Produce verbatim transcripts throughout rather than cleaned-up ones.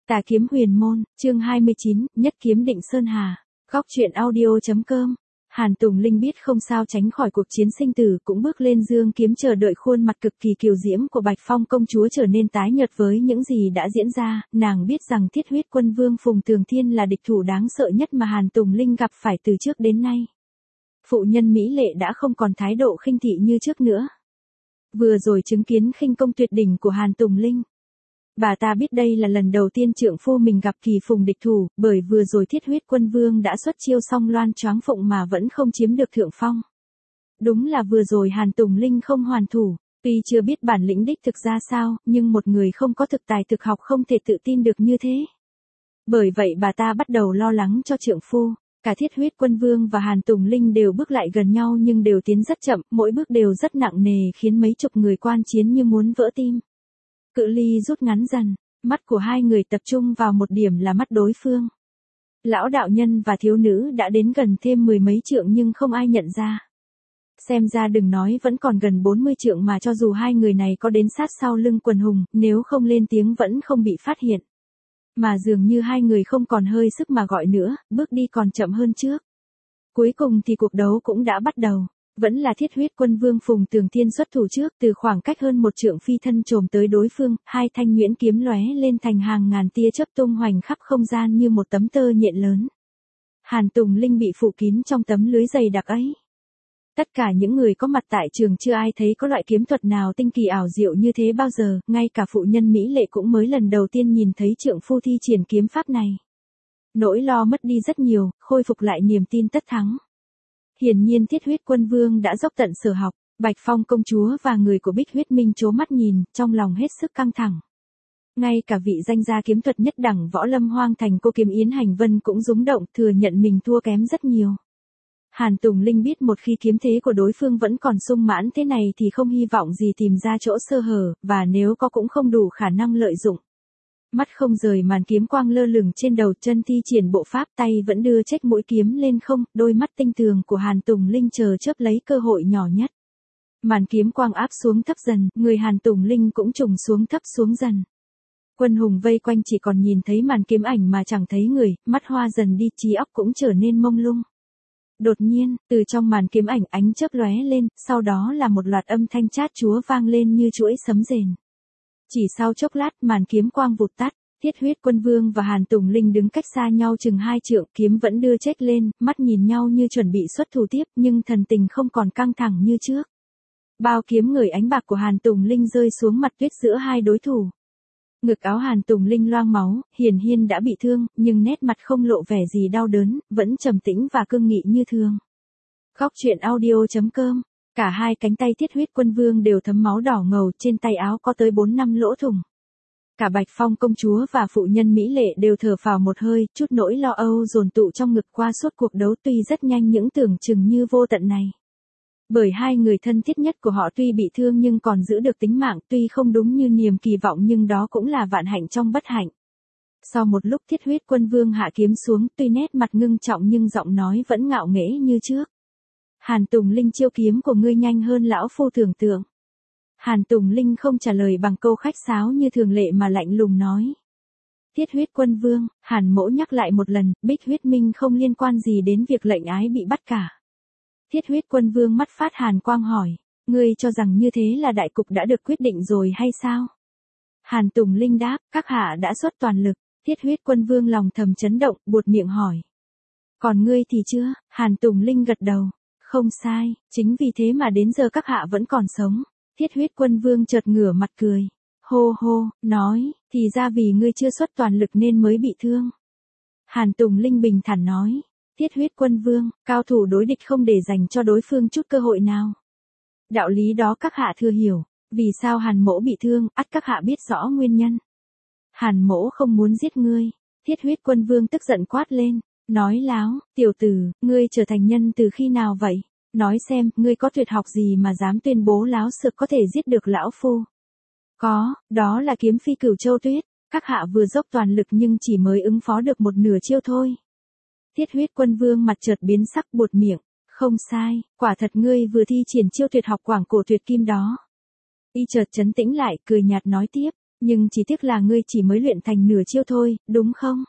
Tà kiếm huyền môn, chương hai mươi chín, nhất kiếm định sơn hà. Góc truyện audio.com. Hàn Tùng Linh biết không sao tránh khỏi cuộc chiến sinh tử, cũng bước lên dương kiếm chờ đợi. Khuôn mặt cực kỳ kiều diễm của Bạch Phong công chúa trở nên tái nhợt với những gì đã diễn ra. Nàng biết rằng Thiết Huyết Quân Vương Phùng Tường Thiên là địch thủ đáng sợ nhất mà Hàn Tùng Linh gặp phải từ trước đến nay. Phụ nhân mỹ lệ đã không còn thái độ khinh thị như trước nữa. Vừa rồi chứng kiến khinh công tuyệt đỉnh của Hàn Tùng Linh, bà ta biết đây là lần đầu tiên trượng phu mình gặp kỳ phùng địch thủ, bởi vừa rồi Thiết Huyết Quân Vương đã xuất chiêu xong loan choáng phụng mà vẫn không chiếm được thượng phong. Đúng là vừa rồi Hàn Tùng Linh không hoàn thủ, tuy chưa biết bản lĩnh đích thực ra sao, nhưng một người không có thực tài thực học không thể tự tin được như thế. Bởi vậy bà ta bắt đầu lo lắng cho trượng phu. Cả Thiết Huyết Quân Vương và Hàn Tùng Linh đều bước lại gần nhau nhưng đều tiến rất chậm, mỗi bước đều rất nặng nề khiến mấy chục người quan chiến như muốn vỡ tim. Cự ly rút ngắn dần, mắt của hai người tập trung vào một điểm là mắt đối phương. Lão đạo nhân và thiếu nữ đã đến gần thêm mười mấy trượng nhưng không ai nhận ra. Xem ra đừng nói vẫn còn gần bốn mươi trượng mà cho dù hai người này có đến sát sau lưng quần hùng, nếu không lên tiếng vẫn không bị phát hiện. Mà dường như hai người không còn hơi sức mà gọi nữa, bước đi còn chậm hơn trước. Cuối cùng thì cuộc đấu cũng đã bắt đầu. Vẫn là Thiết Huyết Quân Vương Phùng Tường Thiên xuất thủ trước, từ khoảng cách hơn một trượng phi thân chồm tới đối phương, hai thanh nhuyễn kiếm lóe lên thành hàng ngàn tia chớp tung hoành khắp không gian như một tấm tơ nhện lớn. Hàn Tùng Linh bị phủ kín trong tấm lưới dày đặc ấy. Tất cả những người có mặt tại trường chưa ai thấy có loại kiếm thuật nào tinh kỳ ảo diệu như thế bao giờ, ngay cả phụ nhân mỹ lệ cũng mới lần đầu tiên nhìn thấy trượng phu thi triển kiếm pháp này. Nỗi lo mất đi rất nhiều, khôi phục lại niềm tin tất thắng. Hiển nhiên Thiết Huyết Quân Vương đã dốc tận sở học, Bạch Phong công chúa và người của Bích Huyết Minh trố mắt nhìn, trong lòng hết sức căng thẳng. Ngay cả vị danh gia kiếm thuật nhất đẳng võ lâm hoang thành cô kiếm Yến Hành Vân cũng rúng động, thừa nhận mình thua kém rất nhiều. Hàn Tùng Linh biết một khi kiếm thế của đối phương vẫn còn sung mãn thế này thì không hy vọng gì tìm ra chỗ sơ hở, và nếu có cũng không đủ khả năng lợi dụng. Mắt không rời màn kiếm quang lơ lửng trên đầu, chân thi triển bộ pháp, tay vẫn đưa trách mũi kiếm lên không, đôi mắt tinh tường của Hàn Tùng Linh chờ chớp lấy cơ hội nhỏ nhất. Màn kiếm quang áp xuống thấp dần, người Hàn Tùng Linh cũng trùng xuống thấp xuống dần. Quân hùng vây quanh chỉ còn nhìn thấy màn kiếm ảnh mà chẳng thấy người, mắt hoa dần đi, trí óc cũng trở nên mông lung. Đột nhiên, từ trong màn kiếm ảnh ánh chớp lóe lên, sau đó là một loạt âm thanh chát chúa vang lên như chuỗi sấm rền. Chỉ sau chốc lát màn kiếm quang vụt tắt, Thiết Huyết Quân Vương và Hàn Tùng Linh đứng cách xa nhau chừng hai trượng, kiếm vẫn đưa chếch lên, mắt nhìn nhau như chuẩn bị xuất thủ tiếp nhưng thần tình không còn căng thẳng như trước. Bao kiếm ngời ánh bạc của Hàn Tùng Linh rơi xuống mặt tuyết giữa hai đối thủ. Ngực áo Hàn Tùng Linh loang máu, hiển nhiên đã bị thương, nhưng nét mặt không lộ vẻ gì đau đớn, vẫn trầm tĩnh và cương nghị như thường. Góc truyện audio.com. Cả hai cánh tay Thiết Huyết Quân Vương đều thấm máu đỏ ngầu, trên tay áo có tới bốn năm lỗ thủng. Cả Bạch Phong công chúa và phụ nhân mỹ lệ đều thở phào một hơi, chút nỗi lo âu dồn tụ trong ngực qua suốt cuộc đấu tuy rất nhanh những tưởng chừng như vô tận này. Bởi hai người thân thiết nhất của họ tuy bị thương nhưng còn giữ được tính mạng, tuy không đúng như niềm kỳ vọng nhưng đó cũng là vạn hạnh trong bất hạnh. Sau một lúc Thiết Huyết Quân Vương hạ kiếm xuống, tuy nét mặt ngưng trọng nhưng giọng nói vẫn ngạo nghễ như trước. Hàn Tùng Linh, chiêu kiếm của ngươi nhanh hơn lão phu tưởng tượng. Hàn Tùng Linh không trả lời bằng câu khách sáo như thường lệ mà lạnh lùng nói. Thiết Huyết Quân Vương, Hàn mỗ nhắc lại một lần, Bích Huyết Minh không liên quan gì đến việc lệnh ái bị bắt cả. Thiết Huyết Quân Vương mắt phát hàn quang hỏi, ngươi cho rằng như thế là đại cục đã được quyết định rồi hay sao? Hàn Tùng Linh đáp, các hạ đã xuất toàn lực. Thiết Huyết Quân Vương lòng thầm chấn động, buột miệng hỏi. Còn ngươi thì chưa? Hàn Tùng Linh gật đầu. Không sai, chính vì thế mà đến giờ các hạ vẫn còn sống. Thiết Huyết Quân Vương chợt ngửa mặt cười. Hô hô, nói, thì ra vì ngươi chưa xuất toàn lực nên mới bị thương. Hàn Tùng Linh bình thản nói. Thiết Huyết Quân Vương, cao thủ đối địch không để dành cho đối phương chút cơ hội nào. Đạo lý đó các hạ thừa hiểu, vì sao Hàn mỗ bị thương, ắt các hạ biết rõ nguyên nhân. Hàn mỗ không muốn giết ngươi. Thiết Huyết Quân Vương tức giận quát lên. Nói láo, tiểu tử, ngươi trở thành nhân từ khi nào vậy? Nói xem, ngươi có tuyệt học gì mà dám tuyên bố láo xược có thể giết được lão phu? Có, đó là kiếm phi Cửu Châu Tuyết. Các hạ vừa dốc toàn lực nhưng chỉ mới ứng phó được một nửa chiêu thôi. Thiết Huyết Quân Vương mặt chợt biến sắc, buột miệng. Không sai, quả thật ngươi vừa thi triển chiêu tuyệt học Quảng Cổ Tuyệt Kim đó. Y chợt trấn tĩnh lại, cười nhạt nói tiếp. Nhưng chỉ tiếc là ngươi chỉ mới luyện thành nửa chiêu thôi, đúng không?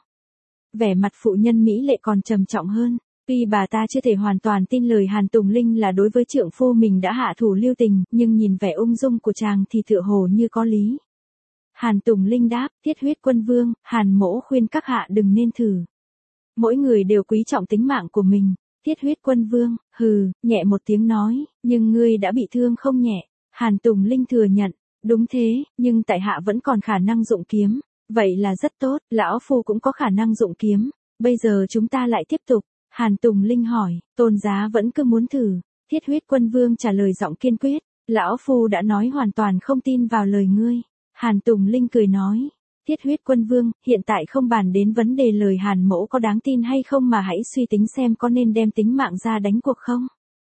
Vẻ mặt phụ nhân mỹ lệ còn trầm trọng hơn. Tuy bà ta chưa thể hoàn toàn tin lời Hàn Tùng Linh là đối với trượng phu mình đã hạ thủ lưu tình, nhưng nhìn vẻ ung dung của chàng thì tựa hồ như có lý. Hàn Tùng Linh đáp, Thiết Huyết Quân Vương, Hàn mỗ khuyên các hạ đừng nên thử. Mỗi người đều quý trọng tính mạng của mình. Thiết Huyết Quân Vương, hừ, nhẹ một tiếng nói, nhưng ngươi đã bị thương không nhẹ. Hàn Tùng Linh thừa nhận, đúng thế, nhưng tại hạ vẫn còn khả năng dụng kiếm. Vậy là rất tốt, lão phu cũng có khả năng dụng kiếm. Bây giờ chúng ta lại tiếp tục. Hàn Tùng Linh hỏi, tôn giá vẫn cứ muốn thử. Thiết Huyết Quân Vương trả lời giọng kiên quyết, lão phu đã nói hoàn toàn không tin vào lời ngươi. Hàn Tùng Linh cười nói, Thiết Huyết Quân Vương, hiện tại không bàn đến vấn đề lời Hàn mỗ có đáng tin hay không mà hãy suy tính xem có nên đem tính mạng ra đánh cuộc không.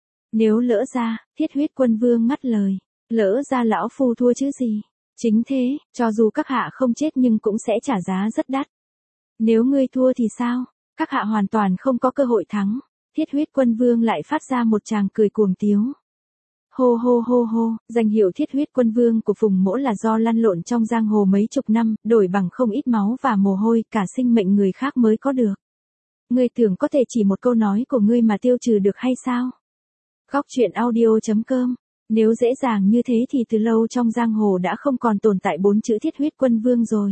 Nếu lỡ ra, Thiết Huyết Quân Vương ngắt lời, lỡ ra lão phu thua chứ gì. Chính thế, cho dù các hạ không chết nhưng cũng sẽ trả giá rất đắt. Nếu ngươi thua thì sao? Các hạ hoàn toàn không có cơ hội thắng. Thiết Huyết Quân Vương lại phát ra một tràng cười cuồng tiếu. Hô hô hô hô, danh hiệu Thiết Huyết Quân Vương của Phùng Mỗ là do lăn lộn trong giang hồ mấy chục năm, đổi bằng không ít máu và mồ hôi, cả sinh mệnh người khác mới có được. Ngươi tưởng có thể chỉ một câu nói của ngươi mà tiêu trừ được hay sao? Góc truyện audio chấm com. Nếu dễ dàng như thế thì từ lâu trong giang hồ đã không còn tồn tại bốn chữ Thiết Huyết Quân Vương rồi.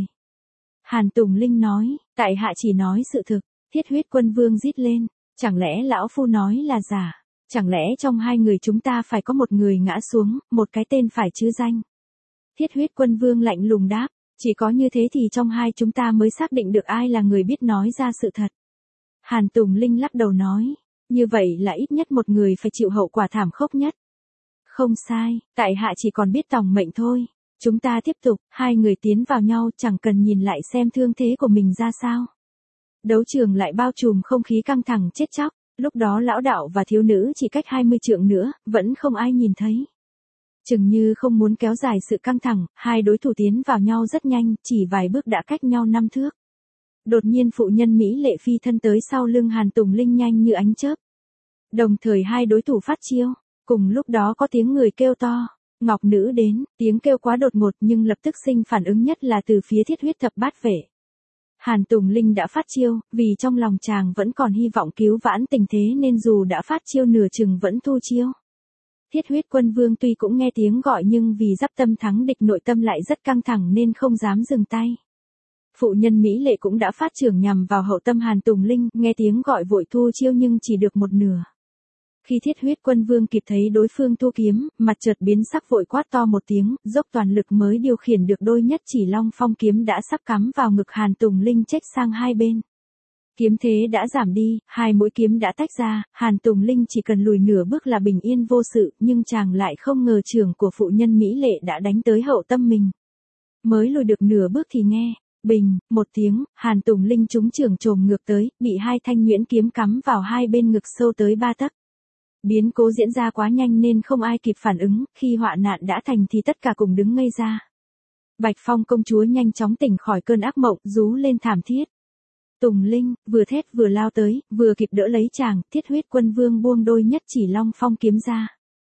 Hàn Tùng Linh nói, tại hạ chỉ nói sự thực. Thiết Huyết Quân Vương rít lên, chẳng lẽ lão phu nói là giả? Chẳng lẽ trong hai người chúng ta phải có một người ngã xuống, một cái tên phải chứ danh? Thiết Huyết Quân Vương lạnh lùng đáp, chỉ có như thế thì trong hai chúng ta mới xác định được ai là người biết nói ra sự thật. Hàn Tùng Linh lắc đầu nói, như vậy là ít nhất một người phải chịu hậu quả thảm khốc nhất. Không sai, tại hạ chỉ còn biết tòng mệnh thôi. Chúng ta tiếp tục, hai người tiến vào nhau chẳng cần nhìn lại xem thương thế của mình ra sao. Đấu trường lại bao trùm không khí căng thẳng chết chóc, lúc đó lão đạo và thiếu nữ chỉ cách hai mươi trượng nữa, vẫn không ai nhìn thấy. Chừng như không muốn kéo dài sự căng thẳng, hai đối thủ tiến vào nhau rất nhanh, chỉ vài bước đã cách nhau năm thước. Đột nhiên phụ nhân Mỹ lệ phi thân tới sau lưng Hàn Tùng Linh nhanh như ánh chớp. Đồng thời hai đối thủ phát chiêu, cùng lúc đó có tiếng người kêu to, Ngọc Nữ đến, tiếng kêu quá đột ngột nhưng lập tức sinh phản ứng nhất là từ phía Thiết Huyết Thập Bát Vệ. Hàn Tùng Linh đã phát chiêu, vì trong lòng chàng vẫn còn hy vọng cứu vãn tình thế nên dù đã phát chiêu nửa chừng vẫn thu chiêu. Thiết Huyết Quân Vương tuy cũng nghe tiếng gọi nhưng vì giáp tâm thắng địch nội tâm lại rất căng thẳng nên không dám dừng tay. Phụ nhân Mỹ lệ cũng đã phát trưởng nhằm vào hậu tâm Hàn Tùng Linh, nghe tiếng gọi vội thu chiêu nhưng chỉ được một nửa. Khi Thiết Huyết Quân Vương kịp thấy đối phương thu kiếm, mặt chợt biến sắc vội quát to một tiếng, dốc toàn lực mới điều khiển được đôi nhất chỉ long phong kiếm đã sắp cắm vào ngực Hàn Tùng Linh chếch sang hai bên. Kiếm thế đã giảm đi, hai mũi kiếm đã tách ra, Hàn Tùng Linh chỉ cần lùi nửa bước là bình yên vô sự, nhưng chàng lại không ngờ trường của phụ nhân Mỹ lệ đã đánh tới hậu tâm mình. Mới lùi được nửa bước thì nghe, bình, một tiếng, Hàn Tùng Linh trúng trường chồm ngược tới, bị hai thanh nhuyễn kiếm cắm vào hai bên ngực sâu tới ba tấc. Biến cố diễn ra quá nhanh nên không ai kịp phản ứng, khi họa nạn đã thành thì tất cả cùng đứng ngây ra. Bạch Phong công chúa nhanh chóng tỉnh khỏi cơn ác mộng, rú lên thảm thiết. Tùng Linh, vừa thét vừa lao tới, vừa kịp đỡ lấy chàng, Thiết Huyết Quân Vương buông đôi nhất chỉ long phong kiếm ra.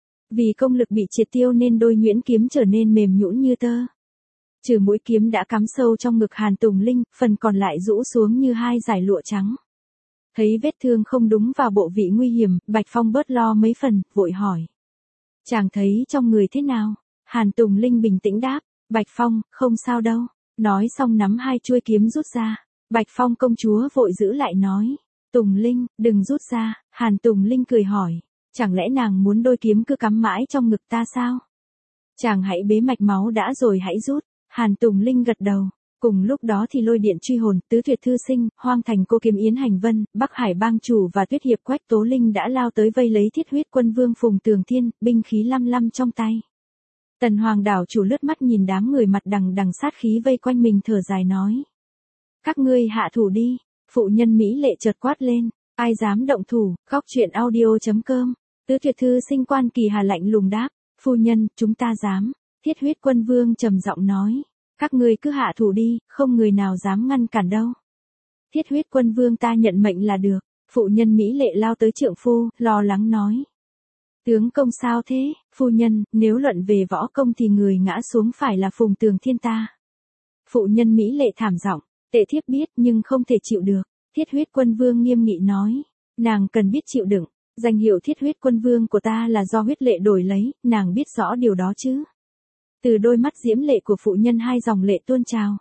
Vì công lực bị triệt tiêu nên đôi nhuyễn kiếm trở nên mềm nhũn như tơ. Trừ mũi kiếm đã cắm sâu trong ngực Hàn Tùng Linh, phần còn lại rũ xuống như hai dải lụa trắng. Thấy vết thương không đúng vào bộ vị nguy hiểm, Bạch Phong bớt lo mấy phần, vội hỏi. Chàng thấy trong người thế nào? Hàn Tùng Linh bình tĩnh đáp, Bạch Phong, không sao đâu. Nói xong nắm hai chuôi kiếm rút ra. Bạch Phong công chúa vội giữ lại nói. Tùng Linh, đừng rút ra. Hàn Tùng Linh cười hỏi. Chẳng lẽ nàng muốn đôi kiếm cứ cắm mãi trong ngực ta sao? Chàng hãy bế mạch máu đã rồi hãy rút. Hàn Tùng Linh gật đầu. Cùng lúc đó thì lôi điện truy hồn, tứ tuyệt thư sinh, hoang thành cô kiếm Yến Hành Vân, Bắc Hải bang chủ và tuyết hiệp Quách Tố Linh đã lao tới vây lấy Thiết Huyết Quân Vương Phùng Tường Thiên, binh khí lăm lăm trong tay. Tần Hoàng đảo chủ lướt mắt nhìn đám người mặt đằng đằng sát khí vây quanh mình thở dài nói. Các ngươi hạ thủ đi. Phụ nhân Mỹ lệ chợt quát lên. Ai dám động thủ? Góc truyện audio chấm com. Tứ tuyệt thư sinh Quan Kỳ Hà lạnh lùng đáp. Phu nhân, chúng ta dám. Thiết Huyết Quân Vương trầm giọng nói. Các ngươi cứ hạ thủ đi, không người nào dám ngăn cản đâu. Thiết Huyết Quân Vương ta nhận mệnh là được. Phụ nhân Mỹ lệ lao tới trượng phu, lo lắng nói. Tướng công sao thế? Phu nhân, nếu luận về võ công thì người ngã xuống phải là Phùng Tường Thiên ta. Phụ nhân mỹ lệ thảm giọng, tệ thiếp biết nhưng không thể chịu được. Thiết huyết quân vương nghiêm nghị nói, nàng cần biết chịu đựng, danh hiệu thiết huyết quân vương của ta là do huyết lệ đổi lấy, nàng biết rõ điều đó chứ. Từ đôi mắt diễm lệ của phụ nhân hai dòng lệ tuôn trào.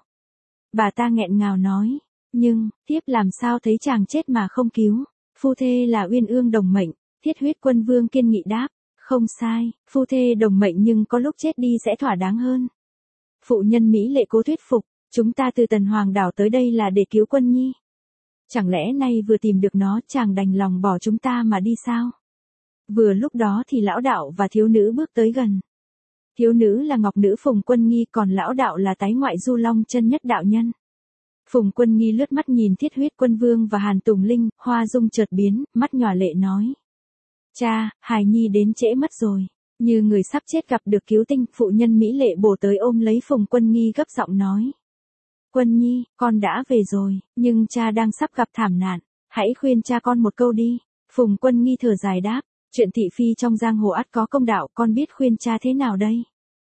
Bà ta nghẹn ngào nói, nhưng, thiếp làm sao thấy chàng chết mà không cứu, phu thê là uyên ương đồng mệnh, thiết huyết quân vương kiên nghị đáp, không sai, phu thê đồng mệnh nhưng có lúc chết đi sẽ thỏa đáng hơn. Phụ nhân mỹ lệ cố thuyết phục, chúng ta từ Tần Hoàng đảo tới đây là để cứu Quân Nhi. Chẳng lẽ nay vừa tìm được nó chàng đành lòng bỏ chúng ta mà đi sao? Vừa lúc đó thì lão đạo và thiếu nữ bước tới gần. Thiếu nữ là ngọc nữ Phùng Quân Nghi còn lão đạo là tái ngoại Du Long chân nhất đạo nhân. Phùng Quân Nghi lướt mắt nhìn Thiết huyết quân vương và Hàn Tùng Linh, hoa dung chợt biến, mắt nhòa lệ nói. Cha, hài nhi đến trễ mất rồi. Như người sắp chết gặp được cứu tinh, phụ nhân mỹ lệ bổ tới ôm lấy Phùng Quân Nghi gấp giọng nói. Quân Nhi, con đã về rồi, nhưng cha đang sắp gặp thảm nạn, hãy khuyên cha con một câu đi. Phùng Quân Nghi thở dài đáp, chuyện thị phi trong giang hồ ắt có công đạo, con biết khuyên cha thế nào đây?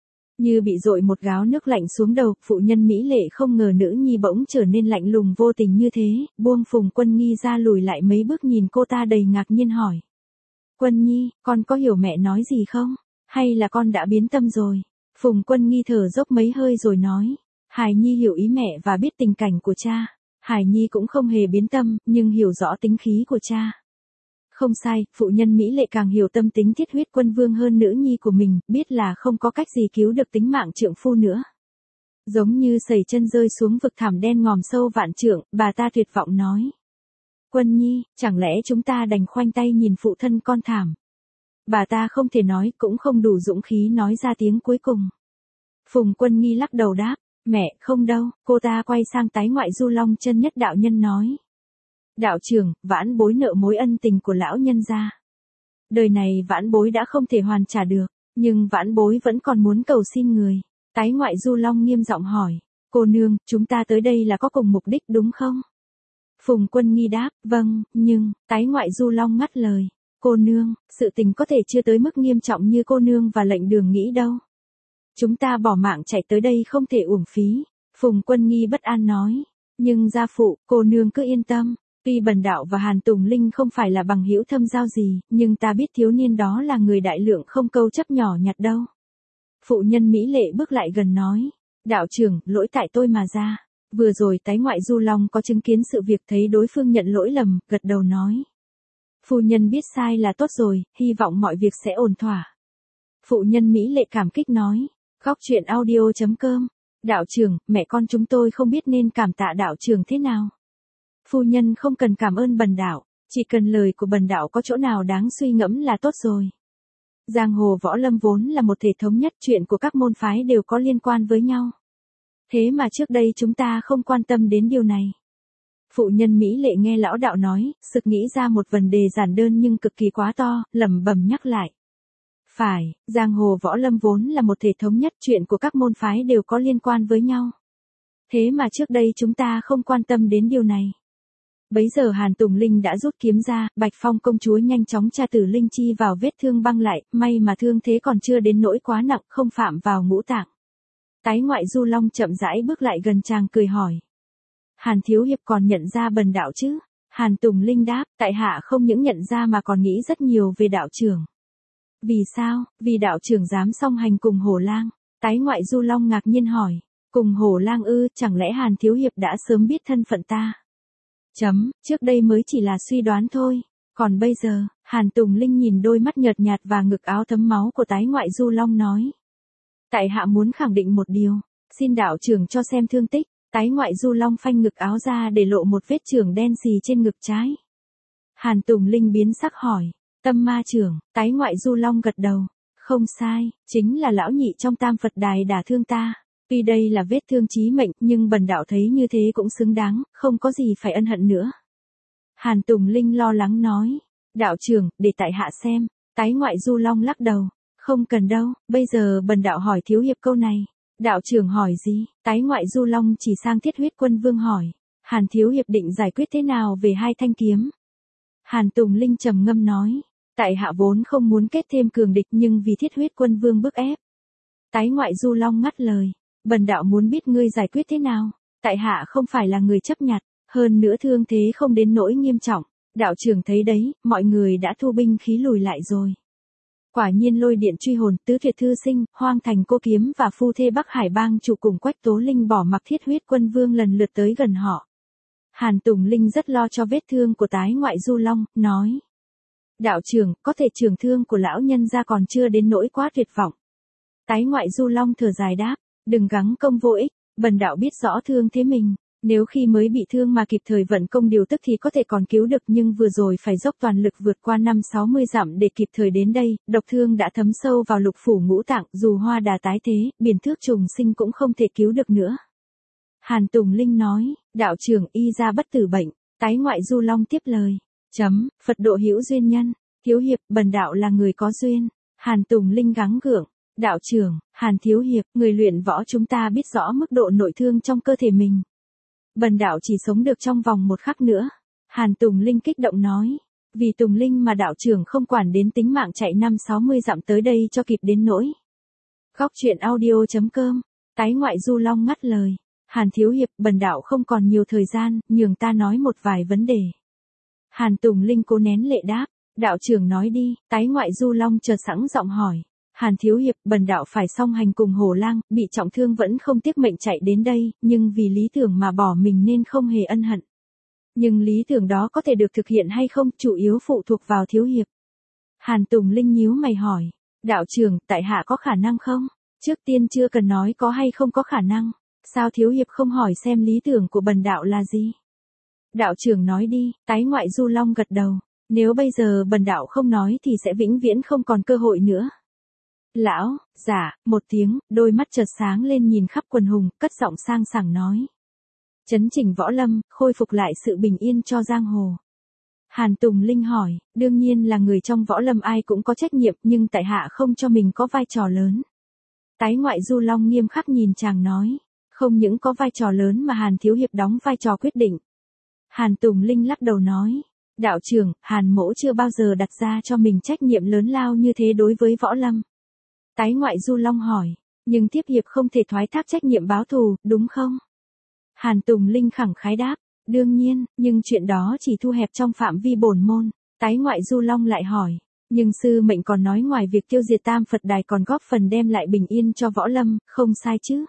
Như bị dội một gáo nước lạnh xuống đầu, phụ nhân mỹ lệ không ngờ nữ nhi bỗng trở nên lạnh lùng vô tình như thế, buông Phùng Quân Nghi ra lùi lại mấy bước nhìn cô ta đầy ngạc nhiên hỏi. Quân Nhi, con có hiểu mẹ nói gì không? Hay là con đã biến tâm rồi? Phùng Quân Nghi thở dốc mấy hơi rồi nói. Hài Nhi hiểu ý mẹ và biết tình cảnh của cha. Hài Nhi cũng không hề biến tâm, nhưng hiểu rõ tính khí của cha. Không sai, phụ nhân mỹ lệ càng hiểu tâm tính Thiết huyết quân vương hơn nữ nhi của mình, biết là không có cách gì cứu được tính mạng trượng phu nữa. Giống như sẩy chân rơi xuống vực thẳm đen ngòm sâu vạn trượng, bà ta tuyệt vọng nói. Quân Nhi, chẳng lẽ chúng ta đành khoanh tay nhìn phụ thân con thảm? Bà ta không thể nói, cũng không đủ dũng khí nói ra tiếng cuối cùng. Phùng Quân Nghi lắc đầu đáp, mẹ, không đâu, cô ta quay sang tái ngoại Du Long chân nhất đạo nhân nói. Đạo trưởng, vãn bối nợ mối ân tình của lão nhân gia. Đời này vãn bối đã không thể hoàn trả được, nhưng vãn bối vẫn còn muốn cầu xin người. Tái ngoại Du Long nghiêm giọng hỏi, cô nương, chúng ta tới đây là có cùng mục đích đúng không? Phùng Quân Nghi đáp, vâng, nhưng, tái ngoại Du Long ngắt lời. Cô nương, sự tình có thể chưa tới mức nghiêm trọng như cô nương và lệnh đường nghĩ đâu. Chúng ta bỏ mạng chạy tới đây không thể uổng phí. Phùng Quân Nghi bất an nói. Nhưng gia phụ, cô nương cứ yên tâm. Tuy Bần Đạo và Hàn Tùng Linh không phải là bằng hữu thâm giao gì, nhưng ta biết thiếu niên đó là người đại lượng không câu chấp nhỏ nhặt đâu. Phụ nhân mỹ lệ bước lại gần nói. Đạo trưởng, lỗi tại tôi mà ra. Vừa rồi tái ngoại Du Long có chứng kiến sự việc thấy đối phương nhận lỗi lầm, gật đầu nói. Phu nhân biết sai là tốt rồi, hy vọng mọi việc sẽ ổn thỏa. Phụ nhân mỹ lệ cảm kích nói. Góc truyện audio chấm com. Đạo trưởng, mẹ con chúng tôi không biết nên cảm tạ đạo trưởng thế nào. Phu nhân không cần cảm ơn Bần Đạo, chỉ cần lời của Bần Đạo có chỗ nào đáng suy ngẫm là tốt rồi. Giang hồ võ lâm vốn là một thể thống nhất, chuyện của các môn phái đều có liên quan với nhau. Thế mà trước đây chúng ta không quan tâm đến điều này. Phụ nhân mỹ lệ nghe lão đạo nói, sực nghĩ ra một vấn đề giản đơn nhưng cực kỳ quá to, lẩm bẩm nhắc lại. Phải, giang hồ võ lâm vốn là một thể thống nhất, chuyện của các môn phái đều có liên quan với nhau. Thế mà trước đây chúng ta không quan tâm đến điều này. Bấy giờ Hàn Tùng Linh đã rút kiếm ra, Bạch Phong công chúa nhanh chóng tra tử linh chi vào vết thương băng lại, may mà thương thế còn chưa đến nỗi quá nặng, không phạm vào ngũ tạng. Tái ngoại Du Long chậm rãi bước lại gần chàng cười hỏi. Hàn thiếu hiệp còn nhận ra Bần Đạo chứ? Hàn Tùng Linh đáp, tại hạ không những nhận ra mà còn nghĩ rất nhiều về đạo trưởng. Vì sao? Vì đạo trưởng dám song hành cùng Hổ Lang. Tái ngoại Du Long ngạc nhiên hỏi. Cùng Hổ Lang ư, chẳng lẽ Hàn thiếu hiệp đã sớm biết thân phận ta? Chấm, trước đây mới chỉ là suy đoán thôi. Còn bây giờ, Hàn Tùng Linh nhìn đôi mắt nhợt nhạt và ngực áo thấm máu của tái ngoại Du Long nói. Tại hạ muốn khẳng định một điều, xin đạo trưởng cho xem thương tích. Tái ngoại Du Long phanh ngực áo ra để lộ một vết chưởng đen xì trên ngực trái. Hàn Tùng Linh biến sắc hỏi, Tâm ma trưởng, tái ngoại Du Long gật đầu. Không sai, chính là lão nhị trong Tam Phật đài đả thương ta. Tuy đây là vết thương chí mệnh, nhưng Bần Đạo thấy như thế cũng xứng đáng, không có gì phải ân hận nữa. Hàn Tùng Linh lo lắng nói, đạo trưởng, để tại hạ xem. Tái ngoại Du Long lắc đầu, không cần đâu, bây giờ Bần Đạo hỏi thiếu hiệp câu này. Đạo trưởng hỏi gì? Tái ngoại Du Long chỉ sang Thiết huyết quân vương hỏi, Hàn thiếu hiệp định giải quyết thế nào về hai thanh kiếm? Hàn Tùng Linh trầm ngâm nói, tại hạ vốn không muốn kết thêm cường địch nhưng vì Thiết huyết quân vương bức ép. Tái ngoại Du Long ngắt lời, bần đạo muốn biết ngươi giải quyết thế nào, tại hạ không phải là người chấp nhặt, hơn nữa thương thế không đến nỗi nghiêm trọng, đạo trưởng thấy đấy, mọi người đã thu binh khí lùi lại rồi. Quả nhiên lôi điện truy hồn, tứ tuyệt thư sinh, hoang thành cô kiếm và phu thê Bắc Hải bang chủ cùng Quách Tố Linh bỏ mặc Thiết Huyết Quân Vương lần lượt tới gần họ. Hàn Tùng Linh rất lo cho vết thương của tái ngoại Du Long, nói. Đạo trưởng, có thể trường thương của lão nhân ra còn chưa đến nỗi quá tuyệt vọng. Tái ngoại Du Long thở dài đáp, đừng gắng công vô ích, bần đạo biết rõ thương thế mình. Nếu khi mới bị thương mà kịp thời vận công điều tức thì có thể còn cứu được, nhưng vừa rồi phải dốc toàn lực vượt qua năm sáu mươi dặm để kịp thời đến đây, độc thương đã thấm sâu vào lục phủ ngũ tạng, dù hoa đà tái thế, biển thước trùng sinh cũng không thể cứu được nữa. Hàn Tùng Linh nói, đạo trưởng y ra bất tử bệnh, tái ngoại Du Long tiếp lời, chấm, Phật độ hữu duyên nhân, Thiếu Hiệp, bần đạo là người có duyên. Hàn Tùng Linh gắng gượng, đạo trưởng, Hàn Thiếu Hiệp, người luyện võ chúng ta biết rõ mức độ nội thương trong cơ thể mình. Bần đạo chỉ sống được trong vòng một khắc nữa. Hàn Tùng Linh kích động nói. Vì Tùng Linh mà đạo trưởng không quản đến tính mạng chạy năm sáu mươi dặm tới đây cho kịp đến nỗi. Góc truyện audio chấm com. Tái ngoại Du Long ngắt lời. Hàn Thiếu Hiệp, bần đạo không còn nhiều thời gian, nhường ta nói một vài vấn đề. Hàn Tùng Linh cố nén lệ đáp. Đạo trưởng nói đi. Tái ngoại Du Long chợt sẵn giọng hỏi. Hàn Thiếu Hiệp, bần đạo phải song hành cùng Hổ Lang, bị trọng thương vẫn không tiếc mệnh chạy đến đây, nhưng vì lý tưởng mà bỏ mình nên không hề ân hận. Nhưng lý tưởng đó có thể được thực hiện hay không, chủ yếu phụ thuộc vào Thiếu Hiệp. Hàn Tùng Linh nhíu mày hỏi, đạo trưởng, tại hạ có khả năng không? Trước tiên chưa cần nói có hay không có khả năng, sao Thiếu Hiệp không hỏi xem lý tưởng của bần đạo là gì? Đạo trưởng nói đi, tái ngoại Du Long gật đầu, nếu bây giờ bần đạo không nói thì sẽ vĩnh viễn không còn cơ hội nữa. Lão, giả, một tiếng, đôi mắt chợt sáng lên nhìn khắp quần hùng, cất giọng sang sảng nói. Chấn chỉnh võ lâm, khôi phục lại sự bình yên cho giang hồ. Hàn Tùng Linh hỏi, đương nhiên là người trong võ lâm ai cũng có trách nhiệm, nhưng tại hạ không cho mình có vai trò lớn. Tái ngoại Du Long nghiêm khắc nhìn chàng nói, không những có vai trò lớn mà Hàn Thiếu Hiệp đóng vai trò quyết định. Hàn Tùng Linh lắc đầu nói, đạo trưởng, Hàn mỗ chưa bao giờ đặt ra cho mình trách nhiệm lớn lao như thế đối với võ lâm. Tái ngoại Du Long hỏi, nhưng tiếp hiệp không thể thoái thác trách nhiệm báo thù, đúng không? Hàn Tùng Linh khẳng khái đáp, đương nhiên, nhưng chuyện đó chỉ thu hẹp trong phạm vi bổn môn. Tái ngoại Du Long lại hỏi, nhưng sư mệnh còn nói ngoài việc tiêu diệt Tam Phật Đài còn góp phần đem lại bình yên cho võ lâm, không sai chứ?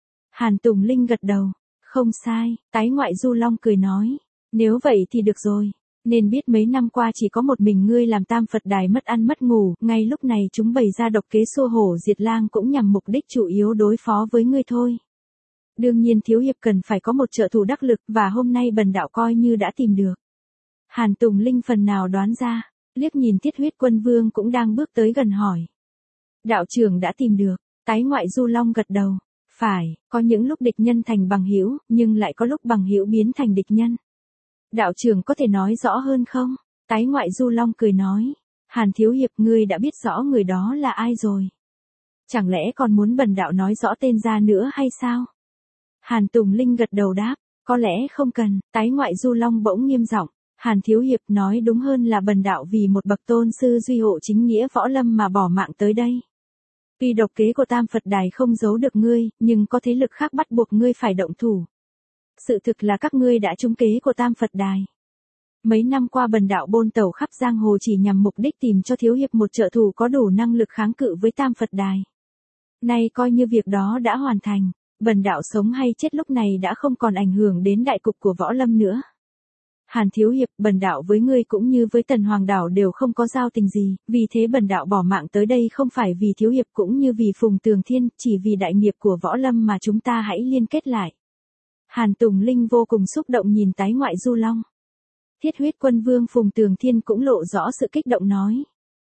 Hàn Tùng Linh gật đầu, không sai. Tái ngoại Du Long cười nói, nếu vậy thì được rồi. Nên biết mấy năm qua chỉ có một mình ngươi làm Tam Phật Đài mất ăn mất ngủ, ngay lúc này chúng bày ra độc kế xô hổ diệt lang cũng nhằm mục đích chủ yếu đối phó với ngươi thôi. Đương nhiên Thiếu Hiệp cần phải có một trợ thủ đắc lực, và hôm nay bần đạo coi như đã tìm được. Hàn Tùng Linh phần nào đoán ra, liếc nhìn Thiết Huyết Quân Vương cũng đang bước tới gần hỏi. Đạo trưởng đã tìm được, tái ngoại Du Long gật đầu, phải, có những lúc địch nhân thành bằng hữu, nhưng lại có lúc bằng hữu biến thành địch nhân. Đạo trưởng có thể nói rõ hơn không? Tái ngoại Du Long cười nói. Hàn Thiếu Hiệp, ngươi đã biết rõ người đó là ai rồi. Chẳng lẽ còn muốn bần đạo nói rõ tên ra nữa hay sao? Hàn Tùng Linh gật đầu đáp. Có lẽ không cần. Tái ngoại Du Long bỗng nghiêm giọng. Hàn Thiếu Hiệp, nói đúng hơn là bần đạo vì một bậc tôn sư duy hộ chính nghĩa võ lâm mà bỏ mạng tới đây. Tuy độc kế của Tam Phật Đài không giấu được ngươi, nhưng có thế lực khác bắt buộc ngươi phải động thủ. Sự thực là các ngươi đã trúng kế của Tam Phật Đài. Mấy năm qua bần đạo bôn tẩu khắp giang hồ chỉ nhằm mục đích tìm cho Thiếu Hiệp một trợ thủ có đủ năng lực kháng cự với Tam Phật Đài. Nay coi như việc đó đã hoàn thành, bần đạo sống hay chết lúc này đã không còn ảnh hưởng đến đại cục của võ lâm nữa. Hàn Thiếu Hiệp, bần đạo với ngươi cũng như với Tần Hoàng Đảo đều không có giao tình gì, vì thế bần đạo bỏ mạng tới đây không phải vì Thiếu Hiệp cũng như vì Phùng Tường Thiên, chỉ vì đại nghiệp của võ lâm mà chúng ta hãy liên kết lại. Hàn Tùng Linh vô cùng xúc động nhìn tái ngoại Du Long. Thiết Huyết Quân Vương Phùng Tường Thiên cũng lộ rõ sự kích động nói.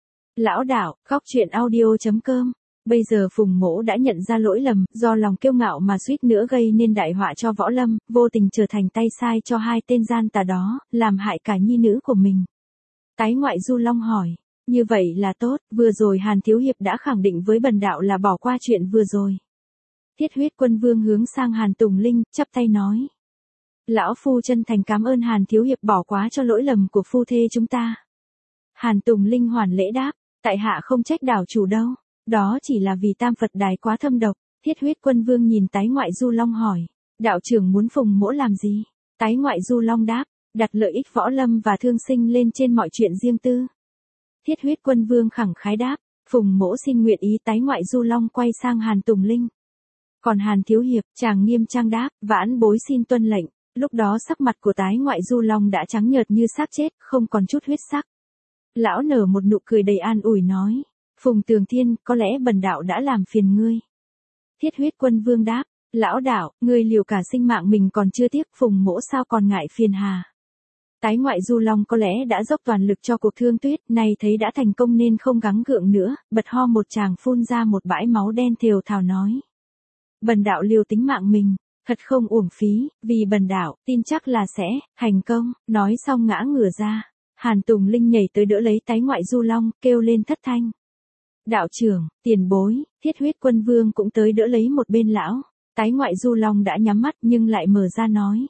Lão đạo, góc truyện audio chấm com. Bây giờ Phùng Mỗ đã nhận ra lỗi lầm, do lòng kiêu ngạo mà suýt nữa gây nên đại họa cho võ lâm, vô tình trở thành tay sai cho hai tên gian tà đó, làm hại cả nhi nữ của mình. Tái ngoại Du Long hỏi, như vậy là tốt, vừa rồi Hàn Thiếu Hiệp đã khẳng định với bần đạo là bỏ qua chuyện vừa rồi. Thiết Huyết Quân Vương hướng sang Hàn Tùng Linh, chắp tay nói. Lão Phu chân thành cảm ơn Hàn Thiếu Hiệp bỏ quá cho lỗi lầm của phu thê chúng ta. Hàn Tùng Linh hoàn lễ đáp, tại hạ không trách đảo chủ đâu, đó chỉ là vì Tam Phật Đài quá thâm độc, Thiết huyết quân vương nhìn Tái Ngoại Du Long hỏi, đạo trưởng muốn Phùng Mỗ làm gì? Tái Ngoại Du Long đáp, đặt lợi ích võ lâm và thương sinh lên trên mọi chuyện riêng tư. Thiết huyết quân vương khẳng khái đáp, Phùng Mỗ xin nguyện ý. Tái Ngoại Du Long quay sang Hàn Tùng Linh. Còn Hàn thiếu hiệp, chàng nghiêm trang đáp, vãn bối xin tuân lệnh. Lúc đó sắc mặt của Tái Ngoại Du Long đã trắng nhợt như xác chết, không còn chút huyết sắc. Lão nở một nụ cười đầy an ủi nói, Phùng Tường Thiên, có lẽ bần đạo đã làm phiền ngươi. Thiết huyết quân vương đáp, lão đạo, ngươi liều cả sinh mạng mình còn chưa tiếc, Phùng Mỗ sao còn ngại phiền hà. Tái Ngoại Du Long có lẽ đã dốc toàn lực cho cuộc thương tuyết, nay thấy đã thành công nên không gắng gượng nữa, bật ho một tràng phun ra một bãi máu đen thều thào nói. Bần đạo liều tính mạng mình, thật không uổng phí, vì bần đạo, tin chắc là sẽ, thành công, nói xong ngã ngửa ra. Hàn Tùng Linh nhảy tới đỡ lấy Tái Ngoại Du Long, kêu lên thất thanh. Đạo trưởng, tiền bối, Thiết huyết quân vương cũng tới đỡ lấy một bên lão. Tái Ngoại Du Long đã nhắm mắt nhưng lại mở ra nói.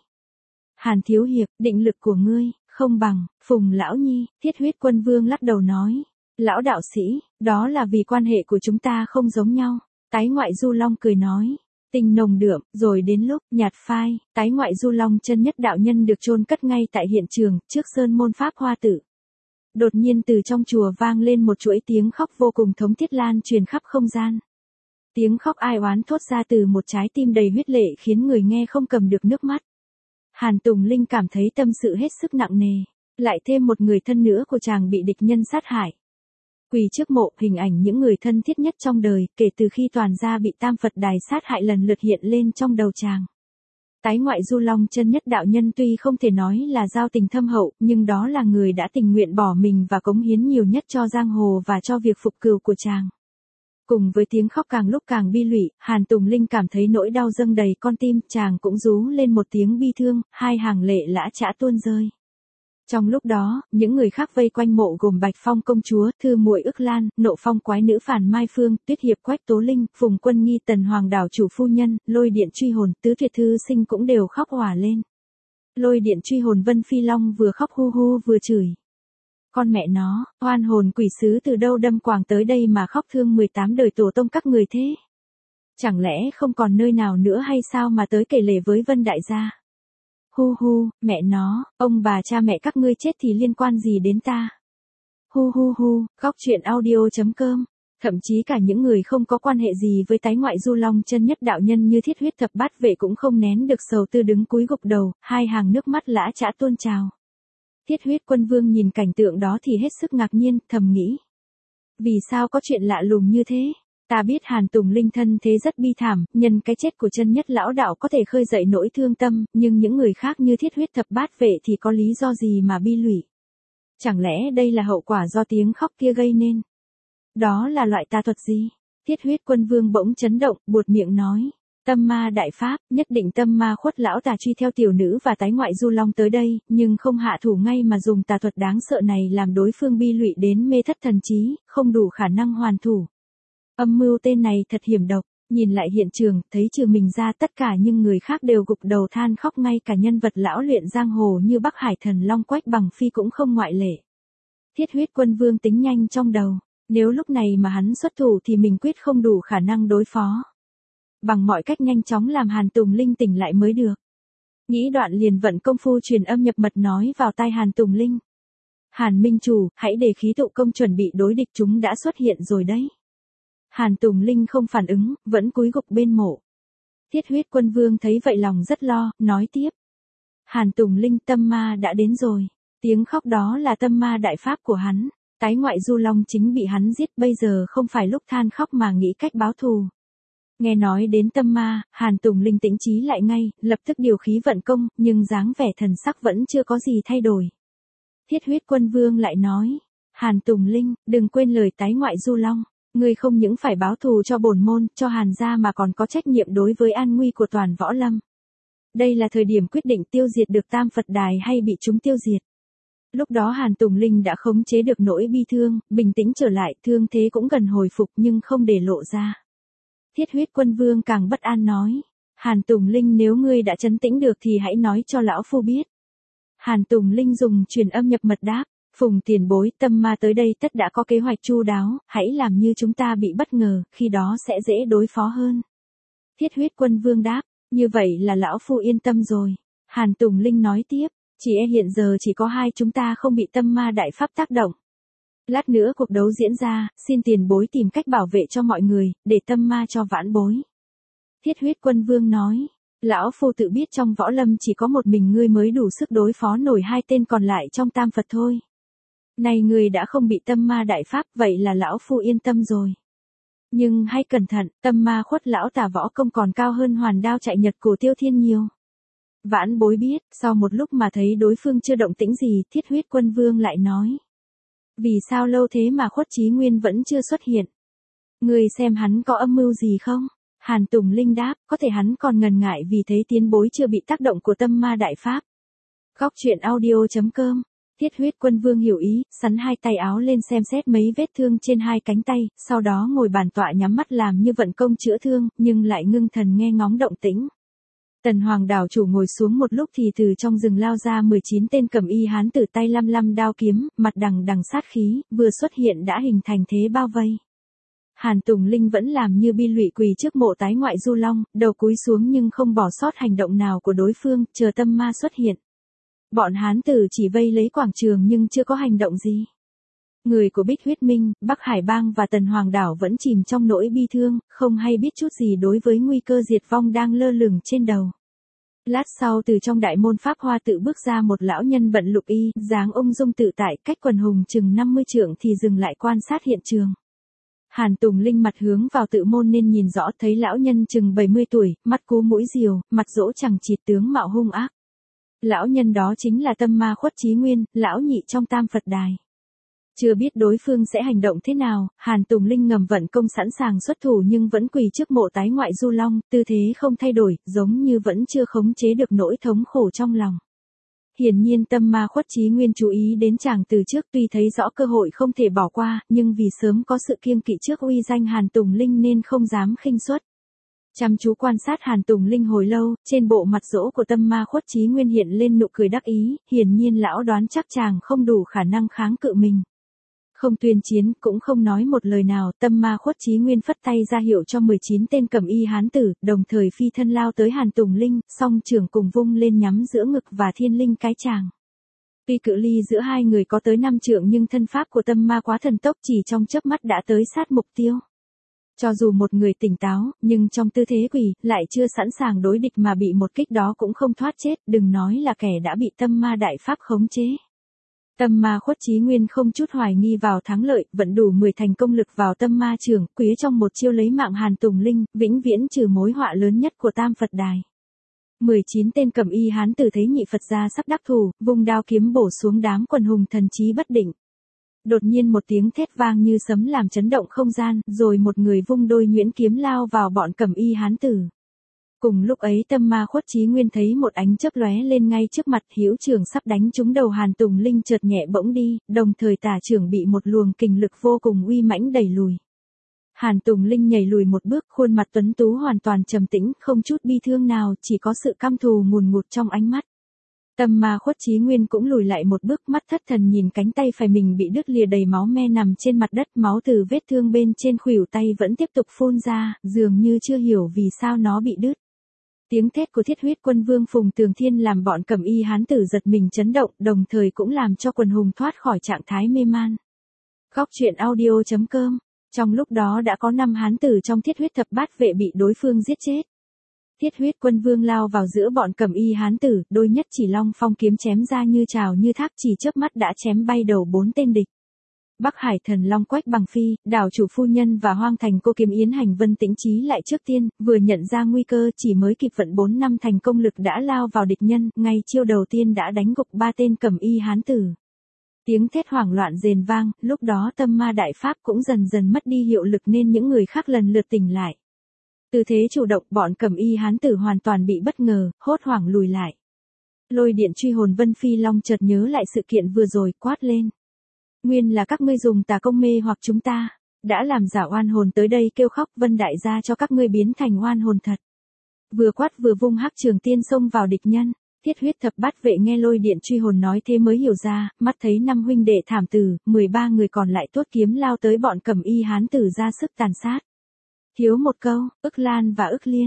Hàn thiếu hiệp, định lực của ngươi, không bằng, Phùng lão nhi. Thiết huyết quân vương lắc đầu nói. Lão đạo sĩ, đó là vì quan hệ của chúng ta không giống nhau. Tái Ngoại Du Long cười nói. Tình nồng đượm, rồi đến lúc nhạt phai, Tái Ngoại Du Long chân nhất đạo nhân được chôn cất ngay tại hiện trường, trước sơn môn pháp hoa tự. Đột nhiên từ trong chùa vang lên một chuỗi tiếng khóc vô cùng thống thiết lan truyền khắp không gian. Tiếng khóc ai oán thốt ra từ một trái tim đầy huyết lệ khiến người nghe không cầm được nước mắt. Hàn Tùng Linh cảm thấy tâm sự hết sức nặng nề, lại thêm một người thân nữa của chàng bị địch nhân sát hại. Quỳ trước mộ, hình ảnh những người thân thiết nhất trong đời, kể từ khi toàn gia bị Tam Phật Đài sát hại lần lượt hiện lên trong đầu chàng. Tái Ngoại Du Long chân nhất đạo nhân tuy không thể nói là giao tình thâm hậu, nhưng đó là người đã tình nguyện bỏ mình và cống hiến nhiều nhất cho giang hồ và cho việc phục cừu của chàng. Cùng với tiếng khóc càng lúc càng bi lụy, Hàn Tùng Linh cảm thấy nỗi đau dâng đầy con tim, chàng cũng rú lên một tiếng bi thương, hai hàng lệ lã chã tuôn rơi. Trong lúc đó, những người khác vây quanh mộ gồm Bạch Phong công chúa, Thư muội Ức Lan, Nộ Phong quái nữ Phàn Mai Phương, Tuyết hiệp Quách Tố Linh, Phùng Quân Nghi Tần Hoàng đảo chủ phu nhân, Lôi điện truy hồn, Tứ tuyệt thư sinh cũng đều khóc òa lên. Lôi điện truy hồn Vân Phi Long vừa khóc hu hu vừa chửi. Con mẹ nó, oan hồn quỷ sứ từ đâu đâm quàng tới đây mà khóc thương mười tám đời tổ tông các người thế? Chẳng lẽ không còn nơi nào nữa hay sao mà tới kể lể với Vân đại gia? Hu hu, mẹ nó, ông bà cha mẹ các ngươi chết thì liên quan gì đến ta? Hu hu hu, khóc chuyện audio chấm com. Thậm chí cả những người không có quan hệ gì với Tái Ngoại Du Long chân nhất đạo nhân như Thiết huyết thập bát vệ cũng không nén được sầu tư đứng cúi gục đầu, hai hàng nước mắt lã chã tuôn trào. Thiết huyết quân vương nhìn cảnh tượng đó thì hết sức ngạc nhiên, thầm nghĩ. Vì sao có chuyện lạ lùng như thế? Ta biết Hàn Tùng Linh thân thế rất bi thảm, nhân cái chết của chân nhất lão đạo có thể khơi dậy nỗi thương tâm, nhưng những người khác như Thiết huyết thập bát vệ thì có lý do gì mà bi lụy? Chẳng lẽ đây là hậu quả do tiếng khóc kia gây nên? Đó là loại tà thuật gì? Thiết huyết quân vương bỗng chấn động, buột miệng nói. Tâm ma đại pháp, nhất định tâm ma khuất lão tà truy theo tiểu nữ và Tái Ngoại Du Long tới đây, nhưng không hạ thủ ngay mà dùng tà thuật đáng sợ này làm đối phương bi lụy đến mê thất thần trí, không đủ khả năng hoàn thủ. Âm mưu tên này thật hiểm độc, nhìn lại hiện trường, thấy trừ mình ra tất cả những người khác đều gục đầu than khóc, ngay cả nhân vật lão luyện giang hồ như Bắc Hải Thần Long Quách Bằng Phi cũng không ngoại lệ. Thiết huyết quân vương tính nhanh trong đầu, nếu lúc này mà hắn xuất thủ thì mình quyết không đủ khả năng đối phó. Bằng mọi cách nhanh chóng làm Hàn Tùng Linh tỉnh lại mới được. Nghĩ đoạn liền vận công phu truyền âm nhập mật nói vào tai Hàn Tùng Linh. Hàn minh chủ, hãy để khí tụ công chuẩn bị đối địch, chúng đã xuất hiện rồi đấy. Hàn Tùng Linh không phản ứng, vẫn cúi gục bên mộ. Thiết huyết quân vương thấy vậy lòng rất lo, nói tiếp. Hàn Tùng Linh, tâm ma đã đến rồi. Tiếng khóc đó là tâm ma đại pháp của hắn. Tái Ngoại Du Long chính bị hắn giết, bây giờ không phải lúc than khóc mà nghĩ cách báo thù. Nghe nói đến tâm ma, Hàn Tùng Linh tĩnh trí lại ngay, lập tức điều khí vận công, nhưng dáng vẻ thần sắc vẫn chưa có gì thay đổi. Thiết huyết quân vương lại nói. Hàn Tùng Linh, đừng quên lời Tái Ngoại Du Long. Ngươi không những phải báo thù cho bổn môn, cho Hàn gia mà còn có trách nhiệm đối với an nguy của toàn võ lâm. Đây là thời điểm quyết định tiêu diệt được Tam Phật Đài hay bị chúng tiêu diệt. Lúc đó Hàn Tùng Linh đã khống chế được nỗi bi thương, bình tĩnh trở lại, thương thế cũng gần hồi phục nhưng không để lộ ra. Thiết huyết quân vương càng bất an nói. Hàn Tùng Linh, nếu ngươi đã trấn tĩnh được thì hãy nói cho lão phu biết. Hàn Tùng Linh dùng truyền âm nhập mật đáp. Phùng tiền bối, tâm ma tới đây tất đã có kế hoạch chu đáo, hãy làm như chúng ta bị bất ngờ, khi đó sẽ dễ đối phó hơn. Thiết huyết quân vương đáp, như vậy là lão phu yên tâm rồi. Hàn Tùng Linh nói tiếp, chỉ e hiện giờ chỉ có hai chúng ta không bị tâm ma đại pháp tác động. Lát nữa cuộc đấu diễn ra, xin tiền bối tìm cách bảo vệ cho mọi người, để tâm ma cho vãn bối. Thiết huyết quân vương nói, lão phu tự biết trong võ lâm chỉ có một mình ngươi mới đủ sức đối phó nổi hai tên còn lại trong tam Phật thôi. Này ngươi đã không bị tâm ma đại pháp, vậy là lão phu yên tâm rồi. Nhưng hãy cẩn thận, tâm ma khuất lão tà võ công còn cao hơn hoàn đao chạy nhật của Tiêu Thiên nhiều. Vãn bối biết, sau một lúc mà thấy đối phương chưa động tĩnh gì, thiết huyết quân vương lại nói. Vì sao lâu thế mà Khuất Chí Nguyên vẫn chưa xuất hiện? Người xem hắn có âm mưu gì không? Hàn Tùng Linh đáp, có thể hắn còn ngần ngại vì thấy tiến bối chưa bị tác động của tâm ma đại pháp. Góc truyện audio.com. Thiết huyết quân vương hiểu ý, sắn hai tay áo lên xem xét mấy vết thương trên hai cánh tay, sau đó ngồi bàn tọa nhắm mắt làm như vận công chữa thương, nhưng lại ngưng thần nghe ngóng động tĩnh. Tần Hoàng đảo chủ ngồi xuống một lúc thì từ trong rừng lao ra mười chín tên cầm y hán tử tay lăm lăm đao kiếm, mặt đằng đằng sát khí, vừa xuất hiện đã hình thành thế bao vây. Hàn Tùng Linh vẫn làm như bi lụy quỳ trước mộ tái ngoại Du Long, đầu cúi xuống nhưng không bỏ sót hành động nào của đối phương, chờ tâm ma xuất hiện. Bọn hán tử chỉ vây lấy quảng trường nhưng chưa có hành động gì. Người của Bích Huyết Minh, Bắc Hải Bang và Tần Hoàng đảo vẫn chìm trong nỗi bi thương, không hay biết chút gì đối với nguy cơ diệt vong đang lơ lửng trên đầu. Lát sau từ trong đại môn Pháp Hoa tự bước ra một lão nhân bận lục y, dáng ung dung tự tại, cách quần hùng chừng năm mươi trượng thì dừng lại quan sát hiện trường. Hàn Tùng Linh mặt hướng vào tự môn nên nhìn rõ thấy lão nhân chừng bảy mươi tuổi, mắt cú mũi diều, mặt dỗ chẳng chịt tướng mạo hung ác. Lão nhân đó chính là tâm ma Khuất Chí Nguyên, lão nhị trong tam Phật đài. Chưa biết đối phương sẽ hành động thế nào, Hàn Tùng Linh ngầm vận công sẵn sàng xuất thủ nhưng vẫn quỳ trước mộ tái ngoại Du Long, tư thế không thay đổi, giống như vẫn chưa khống chế được nỗi thống khổ trong lòng. Hiển nhiên tâm ma Khuất Chí Nguyên chú ý đến chàng từ trước, tuy thấy rõ cơ hội không thể bỏ qua, nhưng vì sớm có sự kiêng kỵ trước uy danh Hàn Tùng Linh nên không dám khinh suất. Chăm chú quan sát Hàn Tùng Linh hồi lâu, trên bộ mặt dỗ của tâm ma Khuất Chí Nguyên hiện lên nụ cười đắc ý, hiển nhiên lão đoán chắc chàng không đủ khả năng kháng cự mình. Không tuyên chiến, cũng không nói một lời nào, tâm ma Khuất Chí Nguyên phất tay ra hiệu cho mười chín tên cầm y hán tử, đồng thời phi thân lao tới Hàn Tùng Linh, song trường cùng vung lên nhắm giữa ngực và thiên linh cái chàng. Tuy cự ly giữa hai người có tới năm trượng nhưng thân pháp của tâm ma quá thần tốc, chỉ trong chớp mắt đã tới sát mục tiêu. Cho dù một người tỉnh táo, nhưng trong tư thế quỳ, lại chưa sẵn sàng đối địch mà bị một kích đó cũng không thoát chết, đừng nói là kẻ đã bị tâm ma đại pháp khống chế. Tâm ma Khuất Chí Nguyên không chút hoài nghi vào thắng lợi, vận đủ mười thành công lực vào tâm ma trường, quế trong một chiêu lấy mạng Hàn Tùng Linh, vĩnh viễn trừ mối họa lớn nhất của tam Phật đài. mười chín tên cầm y hán tử thấy nhị Phật gia sắp đắc thủ, vung đao kiếm bổ xuống đám quần hùng thần trí bất định. Đột nhiên một tiếng thét vang như sấm làm chấn động không gian, rồi một người vung đôi nhuyễn kiếm lao vào bọn cầm y hán tử. Cùng lúc ấy tâm ma Khuất Chí Nguyên thấy một ánh chớp lóe lên ngay trước mặt, hữu trường sắp đánh trúng đầu Hàn Tùng Linh chợt nhẹ bỗng đi, đồng thời tả trưởng bị một luồng kình lực vô cùng uy mãnh đẩy lùi. Hàn Tùng Linh nhảy lùi một bước, khuôn mặt tuấn tú hoàn toàn trầm tĩnh, không chút bi thương nào, chỉ có sự căm thù ngùn ngụt trong ánh mắt. Tâm ma Khuất Chí Nguyên cũng lùi lại một bước, mắt thất thần nhìn cánh tay phải mình bị đứt lìa đầy máu me nằm trên mặt đất, máu từ vết thương bên trên khuỷu tay vẫn tiếp tục phun ra, dường như chưa hiểu vì sao nó bị đứt. Tiếng thét của Thiết huyết quân vương Phùng Tường Thiên làm bọn cầm y hán tử giật mình chấn động, đồng thời cũng làm cho quần hùng thoát khỏi trạng thái mê man. Góc truyện audio.com. Trong lúc đó đã có năm hán tử trong Thiết huyết thập bát vệ bị đối phương giết chết. Thiết huyết quân vương lao vào giữa bọn cầm y hán tử, đôi nhất chỉ long phong kiếm chém ra như trào như thác, chỉ chớp mắt đã chém bay đầu bốn tên địch. Bắc Hải thần long Quách Bằng Phi, đảo chủ phu nhân và Hoang Thành cô kiếm Yến Hành Vân tĩnh trí lại trước tiên, vừa nhận ra nguy cơ chỉ mới kịp vận bốn năm thành công lực đã lao vào địch nhân, ngay chiêu đầu tiên đã đánh gục ba tên cầm y hán tử. Tiếng thét hoảng loạn rền vang, lúc đó tâm ma đại pháp cũng dần dần mất đi hiệu lực nên những người khác lần lượt tỉnh lại. Tư thế chủ động, bọn cầm y hán tử hoàn toàn bị bất ngờ, hốt hoảng lùi lại. Lôi điện truy hồn Vân Phi Long chợt nhớ lại sự kiện vừa rồi, quát lên. Nguyên là các ngươi dùng tà công mê hoặc chúng ta, đã làm giả oan hồn tới đây kêu khóc, Vân đại gia cho các ngươi biến thành oan hồn thật. Vừa quát vừa vung hắc trường tiên xông vào địch nhân. Thiết huyết thập bát vệ nghe lôi điện truy hồn nói thế mới hiểu ra, mắt thấy năm huynh đệ thảm tử, mười ba người còn lại tuốt kiếm lao tới bọn cầm y hán tử ra sức tàn sát. Thiếu một câu, Ức Lan và Ức Liên,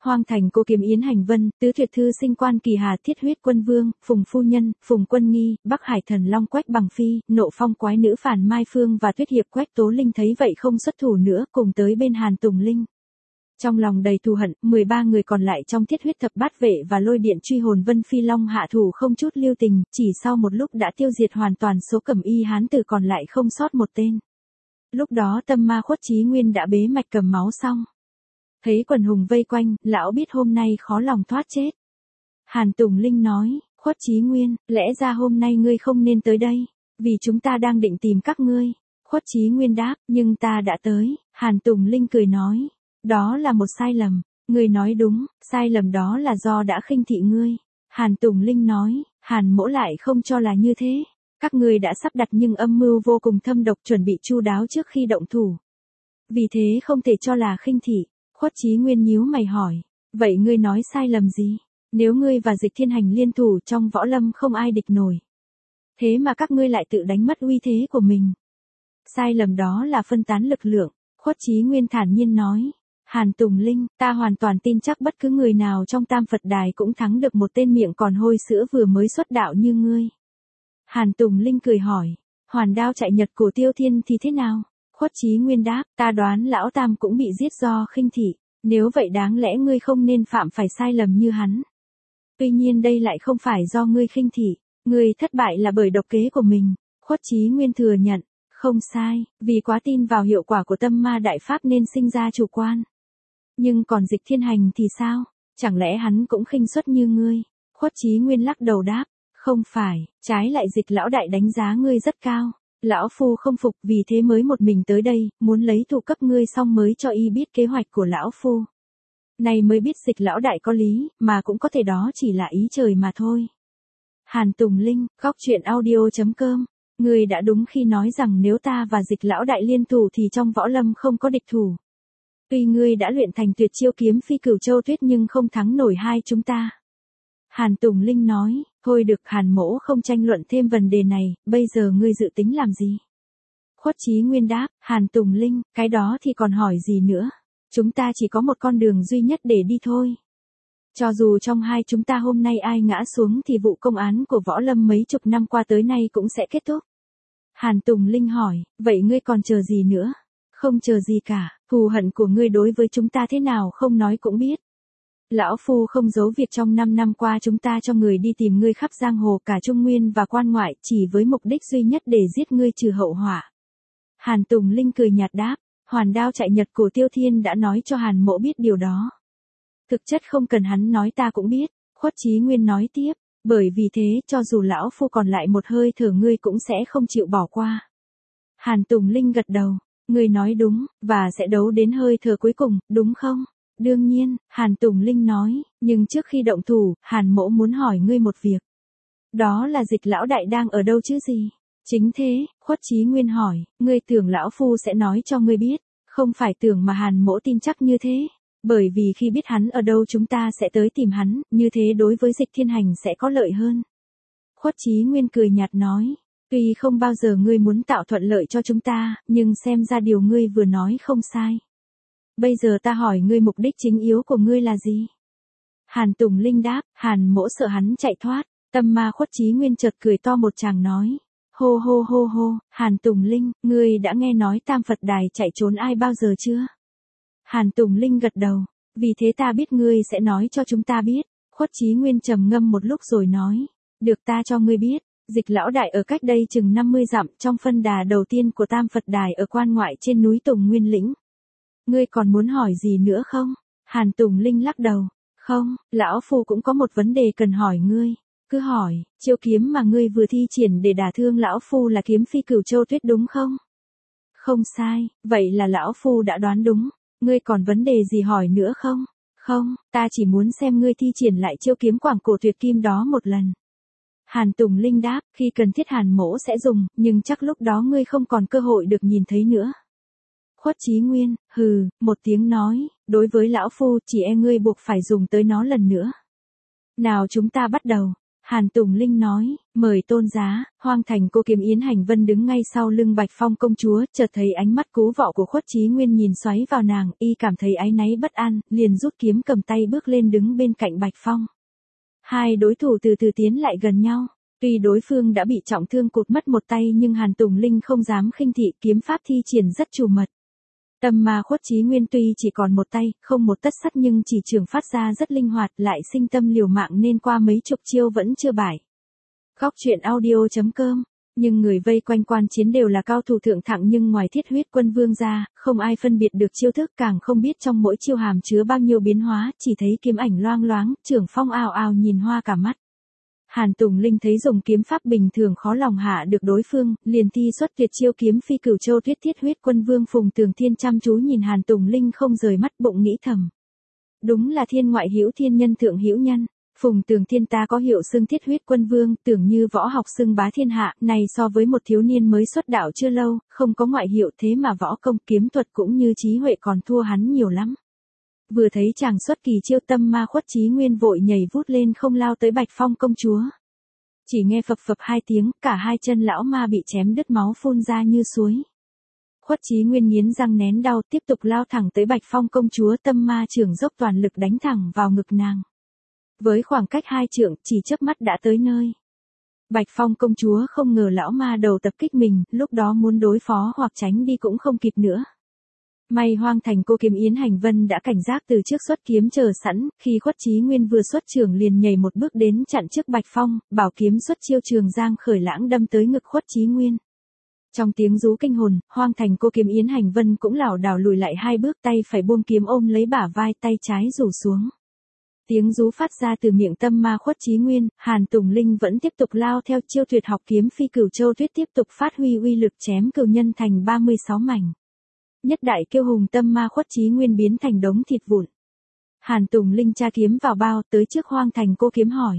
Hoang Thành Cô Kiếm Yến Hành Vân, Tứ Tuyệt Thư Sinh Quan Kỳ Hà Thiết Huyết Quân Vương, Phùng Phu Nhân, Phùng Quân Nghi, Bắc Hải Thần Long Quách Bằng Phi, Nộ Phong Quái Nữ Phản Mai Phương và Tuyết Hiệp Quách Tố Linh thấy vậy không xuất thủ nữa, cùng tới bên Hàn Tùng Linh. Trong lòng đầy thù hận, mười ba người còn lại trong Thiết Huyết Thập Bát Vệ và Lôi Điện Truy Hồn Vân Phi Long hạ thủ không chút lưu tình, chỉ sau một lúc đã tiêu diệt hoàn toàn số Cẩm Y hán tử còn lại không sót một tên. Lúc đó Tâm Ma Khuất Chí Nguyên đã bế mạch cầm máu xong. Thấy quần hùng vây quanh, lão biết hôm nay khó lòng thoát chết. Hàn Tùng Linh nói, Khuất Chí Nguyên, lẽ ra hôm nay ngươi không nên tới đây, vì chúng ta đang định tìm các ngươi. Khuất Chí Nguyên đáp, nhưng ta đã tới. Hàn Tùng Linh cười nói, đó là một sai lầm. Ngươi nói đúng, sai lầm đó là do đã khinh thị ngươi. Hàn Tùng Linh nói, Hàn Mỗ lại không cho là như thế. Các ngươi đã sắp đặt nhưng âm mưu vô cùng thâm độc chuẩn bị chu đáo trước khi động thủ. Vì thế không thể cho là khinh thị. Khuất Chí Nguyên nhíu mày hỏi, vậy ngươi nói sai lầm gì? Nếu ngươi và Dịch Thiên Hành liên thủ trong võ lâm không ai địch nổi. Thế mà các ngươi lại tự đánh mất uy thế của mình. Sai lầm đó là phân tán lực lượng. Khuất Chí Nguyên thản nhiên nói, Hàn Tùng Linh, ta hoàn toàn tin chắc bất cứ người nào trong Tam Phật Đài cũng thắng được một tên miệng còn hôi sữa vừa mới xuất đạo như ngươi. Hàn Tùng Linh cười hỏi, Hoàn Đao chạy Nhật của Tiêu Thiên thì thế nào? Khuất Chí Nguyên đáp, ta đoán lão Tam cũng bị giết do khinh thị, nếu vậy đáng lẽ ngươi không nên phạm phải sai lầm như hắn. Tuy nhiên đây lại không phải do ngươi khinh thị, ngươi thất bại là bởi độc kế của mình. Khuất Chí Nguyên thừa nhận, không sai, vì quá tin vào hiệu quả của Tâm Ma Đại Pháp nên sinh ra chủ quan. Nhưng còn Dịch Thiên Hành thì sao? Chẳng lẽ hắn cũng khinh suất như ngươi? Khuất Chí Nguyên lắc đầu đáp, không phải, trái lại Dịch lão đại đánh giá ngươi rất cao. Lão Phu không phục vì thế mới một mình tới đây, muốn lấy thù cấp ngươi xong mới cho y biết kế hoạch của Lão Phu. Này mới biết Dịch lão đại có lý, mà cũng có thể đó chỉ là ý trời mà thôi. Hàn Tùng Linh, góc truyện audio chấm com. Ngươi đã đúng khi nói rằng nếu ta và Dịch lão đại liên thủ thì trong võ lâm không có địch thủ. Tuy ngươi đã luyện thành tuyệt chiêu kiếm phi cửu châu tuyết nhưng không thắng nổi hai chúng ta. Hàn Tùng Linh nói, thôi được, Hàn Mỗ không tranh luận thêm vấn đề này, bây giờ ngươi dự tính làm gì? Khuất Chí Nguyên đáp, Hàn Tùng Linh, cái đó thì còn hỏi gì nữa? Chúng ta chỉ có một con đường duy nhất để đi thôi. Cho dù trong hai chúng ta hôm nay ai ngã xuống thì vụ công án của võ lâm mấy chục năm qua tới nay cũng sẽ kết thúc. Hàn Tùng Linh hỏi, vậy ngươi còn chờ gì nữa? Không chờ gì cả, thù hận của ngươi đối với chúng ta thế nào không nói cũng biết. Lão Phu không giấu việc trong năm năm qua chúng ta cho người đi tìm ngươi khắp giang hồ cả Trung Nguyên và quan ngoại chỉ với mục đích duy nhất để giết ngươi trừ hậu họa. Hàn Tùng Linh cười nhạt đáp, Hoàn Đao chạy Nhật của Tiêu Thiên đã nói cho Hàn Mỗ biết điều đó. Thực chất không cần hắn nói ta cũng biết. Khuất Chí Nguyên nói tiếp, bởi vì thế cho dù Lão Phu còn lại một hơi thở ngươi cũng sẽ không chịu bỏ qua. Hàn Tùng Linh gật đầu, ngươi nói đúng, và sẽ đấu đến hơi thở cuối cùng, đúng không? Đương nhiên, Hàn Tùng Linh nói, nhưng trước khi động thủ, Hàn Mỗ muốn hỏi ngươi một việc. Đó là Dịch lão đại đang ở đâu chứ gì? Chính thế, Khuất Chí Nguyên hỏi, ngươi tưởng Lão Phu sẽ nói cho ngươi biết, không phải tưởng mà Hàn Mỗ tin chắc như thế. Bởi vì khi biết hắn ở đâu chúng ta sẽ tới tìm hắn, như thế đối với Dịch Thiên Hành sẽ có lợi hơn. Khuất Chí Nguyên cười nhạt nói, tuy không bao giờ ngươi muốn tạo thuận lợi cho chúng ta, nhưng xem ra điều ngươi vừa nói không sai. Bây giờ ta hỏi ngươi mục đích chính yếu của ngươi là gì? Hàn Tùng Linh đáp, Hàn Mỗ sợ hắn chạy thoát. Tâm Ma Khuất Chí Nguyên chợt cười to một tràng nói, hô hô hô hô, Hàn Tùng Linh, ngươi đã nghe nói Tam Phật Đài chạy trốn ai bao giờ chưa? Hàn Tùng Linh gật đầu, vì thế ta biết ngươi sẽ nói cho chúng ta biết. Khuất Chí Nguyên trầm ngâm một lúc rồi nói, được, ta cho ngươi biết, Dịch lão đại ở cách đây chừng năm mươi dặm trong phân đà đầu tiên của Tam Phật Đài ở quan ngoại trên núi Tùng Nguyên Lĩnh. Ngươi còn muốn hỏi gì nữa không? Hàn Tùng Linh lắc đầu, không, Lão Phu cũng có một vấn đề cần hỏi ngươi. Cứ hỏi, chiêu kiếm mà ngươi vừa thi triển để đả thương Lão Phu là kiếm phi cửu châu tuyết đúng không? Không sai, vậy là Lão Phu đã đoán đúng. Ngươi còn vấn đề gì hỏi nữa không? Không, ta chỉ muốn xem ngươi thi triển lại chiêu kiếm quảng cổ tuyệt kim đó một lần. Hàn Tùng Linh đáp, khi cần thiết Hàn Mỗ sẽ dùng, nhưng chắc lúc đó ngươi không còn cơ hội được nhìn thấy nữa. Khuất Chí Nguyên, hừ, một tiếng nói, đối với Lão Phu chỉ e ngươi buộc phải dùng tới nó lần nữa. Nào chúng ta bắt đầu. Hàn Tùng Linh nói, mời tôn giá. Hoang Thành cô kiếm Yến Hành Vân đứng ngay sau lưng Bạch Phong công chúa, chợt thấy ánh mắt cú vọ của Khuất Chí Nguyên nhìn xoáy vào nàng, y cảm thấy áy náy bất an, liền rút kiếm cầm tay bước lên đứng bên cạnh Bạch Phong. Hai đối thủ từ từ tiến lại gần nhau. Tuy đối phương đã bị trọng thương cụt mất một tay nhưng Hàn Tùng Linh không dám khinh thị, kiếm pháp thi triển rất chủ mật. Tâm ma Khuất Chí Nguyên tuy chỉ còn một tay, không một tất sắt nhưng chỉ trường phát ra rất linh hoạt, lại sinh tâm liều mạng nên qua mấy chục chiêu vẫn chưa bại. Góc truyện audio chấm com. Nhưng người vây quanh quan chiến đều là cao thủ thượng thặng, nhưng ngoài Thiết Huyết Quân Vương ra, không ai phân biệt được chiêu thức, càng không biết trong mỗi chiêu hàm chứa bao nhiêu biến hóa, chỉ thấy kiếm ảnh loang loáng, trưởng phong ào ào nhìn hoa cả mắt. Hàn Tùng Linh thấy dùng kiếm pháp bình thường khó lòng hạ được đối phương, liền thi xuất tuyệt chiêu kiếm phi cửu châu tuyết Thiết Huyết Quân Vương. Phùng Tường Thiên chăm chú nhìn Hàn Tùng Linh không rời mắt, bụng nghĩ thầm. Đúng là thiên ngoại hữu thiên, nhân thượng hữu nhân. Phùng Tường Thiên ta có hiệu xưng Thiết Huyết Quân Vương, tưởng như võ học xưng bá thiên hạ, này so với một thiếu niên mới xuất đạo chưa lâu, không có ngoại hiệu thế mà võ công kiếm thuật cũng như trí huệ còn thua hắn nhiều lắm. Vừa thấy chàng xuất kỳ chiêu, tâm ma Khuất Chí Nguyên vội nhảy vút lên không lao tới Bạch Phong công chúa. Chỉ nghe phập phập hai tiếng, cả hai chân lão ma bị chém đứt, máu phun ra như suối. Khuất Chí Nguyên nghiến răng nén đau, tiếp tục lao thẳng tới Bạch Phong công chúa, tâm ma trưởng dốc toàn lực đánh thẳng vào ngực nàng. Với khoảng cách hai trượng, chỉ chớp mắt đã tới nơi. Bạch Phong công chúa không ngờ lão ma đầu tập kích mình, lúc đó muốn đối phó hoặc tránh đi cũng không kịp nữa. May Hoang Thành cô kiếm Yến Hành Vân đã cảnh giác từ trước xuất kiếm chờ sẵn, khi Khuất Chí Nguyên vừa xuất trường liền nhảy một bước đến chặn trước Bạch Phong, bảo kiếm xuất chiêu trường giang khởi lãng đâm tới ngực Khuất Chí Nguyên. Trong tiếng rú kinh hồn, Hoang Thành cô kiếm Yến Hành Vân cũng lảo đảo lùi lại hai bước, tay phải buông kiếm ôm lấy bả vai, tay trái rủ xuống. Tiếng rú phát ra từ miệng tâm ma Khuất Chí Nguyên, Hàn Tùng Linh vẫn tiếp tục lao theo chiêu tuyệt học kiếm phi cửu châu tuyết, tiếp tục phát huy uy lực chém cửu nhân thành ba mươi sáu mảnh. Nhất đại kiêu hùng tâm ma Khuất Chí Nguyên biến thành đống thịt vụn. Hàn Tùng Linh tra kiếm vào bao, tới trước Hoang Thành cô kiếm hỏi.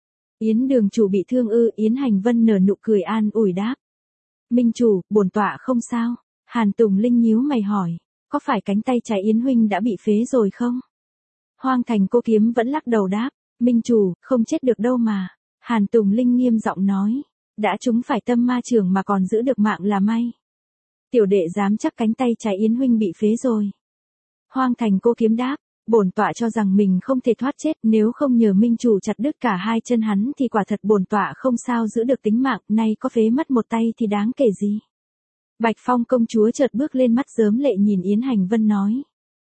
Yến đường chủ bị thương ư? Yến Hành Vân nở nụ cười an ủi đáp. Minh chủ, bổn tọa không sao. Hàn Tùng Linh nhíu mày hỏi. Có phải cánh tay trái Yến huynh đã bị phế rồi không? Hoang Thành cô kiếm vẫn lắc đầu đáp. Minh chủ, không chết được đâu mà. Hàn Tùng Linh nghiêm giọng nói. Đã trúng phải tâm ma trưởng mà còn giữ được mạng là may. Tiểu đệ dám chắc cánh tay trái Yến huynh bị phế rồi. Hoang Thành cô kiếm đáp, bổn tọa cho rằng mình không thể thoát chết, nếu không nhờ minh chủ chặt đứt cả hai chân hắn thì quả thật bổn tọa không sao giữ được tính mạng, nay có phế mất một tay thì đáng kể gì. Bạch Phong công chúa chợt bước lên, mắt rớm lệ nhìn Yến Hành Vân nói.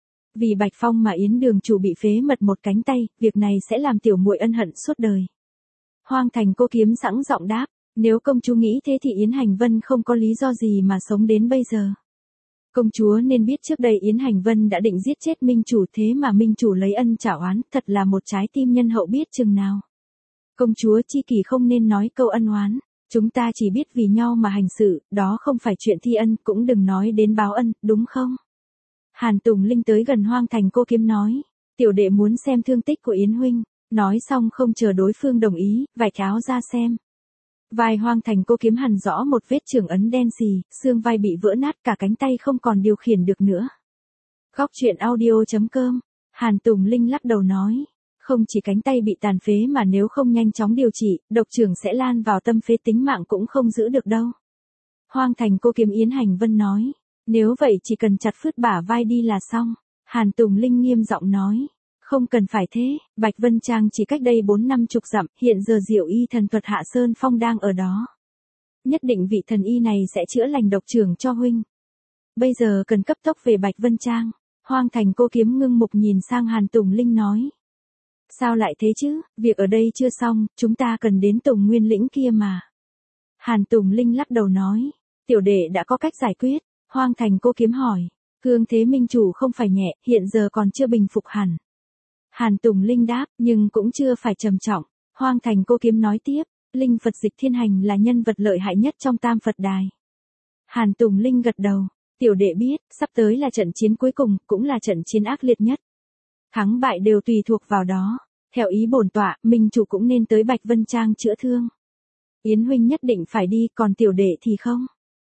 Vì Bạch Phong mà Yến đường chủ bị phế mật một cánh tay, việc này sẽ làm tiểu muội ân hận suốt đời. Hoang Thành cô kiếm sẵn giọng đáp. Nếu công chúa nghĩ thế thì Yến Hành Vân không có lý do gì mà sống đến bây giờ. Công chúa nên biết trước đây Yến Hành Vân đã định giết chết minh chủ, thế mà minh chủ lấy ân trả oán, thật là một trái tim nhân hậu biết chừng nào. Công chúa chi kỷ không nên nói câu ân oán, chúng ta chỉ biết vì nhau mà hành sự, đó không phải chuyện thi ân, cũng đừng nói đến báo ân, đúng không? Hàn Tùng Linh tới gần Hoang Thành cô kiếm nói, tiểu đệ muốn xem thương tích của Yến huynh. Nói xong không chờ đối phương đồng ý, vạch áo ra xem. Vai Hoang Thành cô kiếm hằn rõ một vết chưởng ấn đen xì, xương vai bị vỡ nát, cả cánh tay không còn điều khiển được nữa. Góc truyện audio chấm com. Hàn Tùng Linh lắc đầu nói, không chỉ cánh tay bị tàn phế mà nếu không nhanh chóng điều trị, độc trưởng sẽ lan vào tâm phế, tính mạng cũng không giữ được đâu. Hoang Thành cô kiếm Yến Hành Vân nói, nếu vậy chỉ cần chặt phứt bả vai đi là xong. Hàn Tùng Linh nghiêm giọng nói. Không cần phải thế, Bạch Vân Trang chỉ cách đây bốn năm chục dặm, hiện giờ Diệu Y thần thuật Hạ Sơn Phong đang ở đó. Nhất định vị thần y này sẽ chữa lành độc trưởng cho huynh. Bây giờ cần cấp tốc về Bạch Vân Trang. Hoang Thành cô kiếm ngưng mục nhìn sang Hàn Tùng Linh nói. Sao lại thế chứ, việc ở đây chưa xong, chúng ta cần đến Tùng Nguyên Lĩnh kia mà. Hàn Tùng Linh lắc đầu nói, tiểu đệ đã có cách giải quyết. Hoang Thành cô kiếm hỏi, cương thế minh chủ không phải nhẹ, hiện giờ còn chưa bình phục hẳn. Hàn Tùng Linh đáp, nhưng cũng chưa phải trầm trọng. Hoang Thành cô kiếm nói tiếp, Linh Phật Dịch Thiên Hành là nhân vật lợi hại nhất trong Tam Phật Đài. Hàn Tùng Linh gật đầu, tiểu đệ biết, sắp tới là trận chiến cuối cùng, cũng là trận chiến ác liệt nhất. Thắng bại đều tùy thuộc vào đó. Theo ý bổn tọa, minh chủ cũng nên tới Bạch Vân Trang chữa thương. Yến huynh nhất định phải đi, còn tiểu đệ thì không.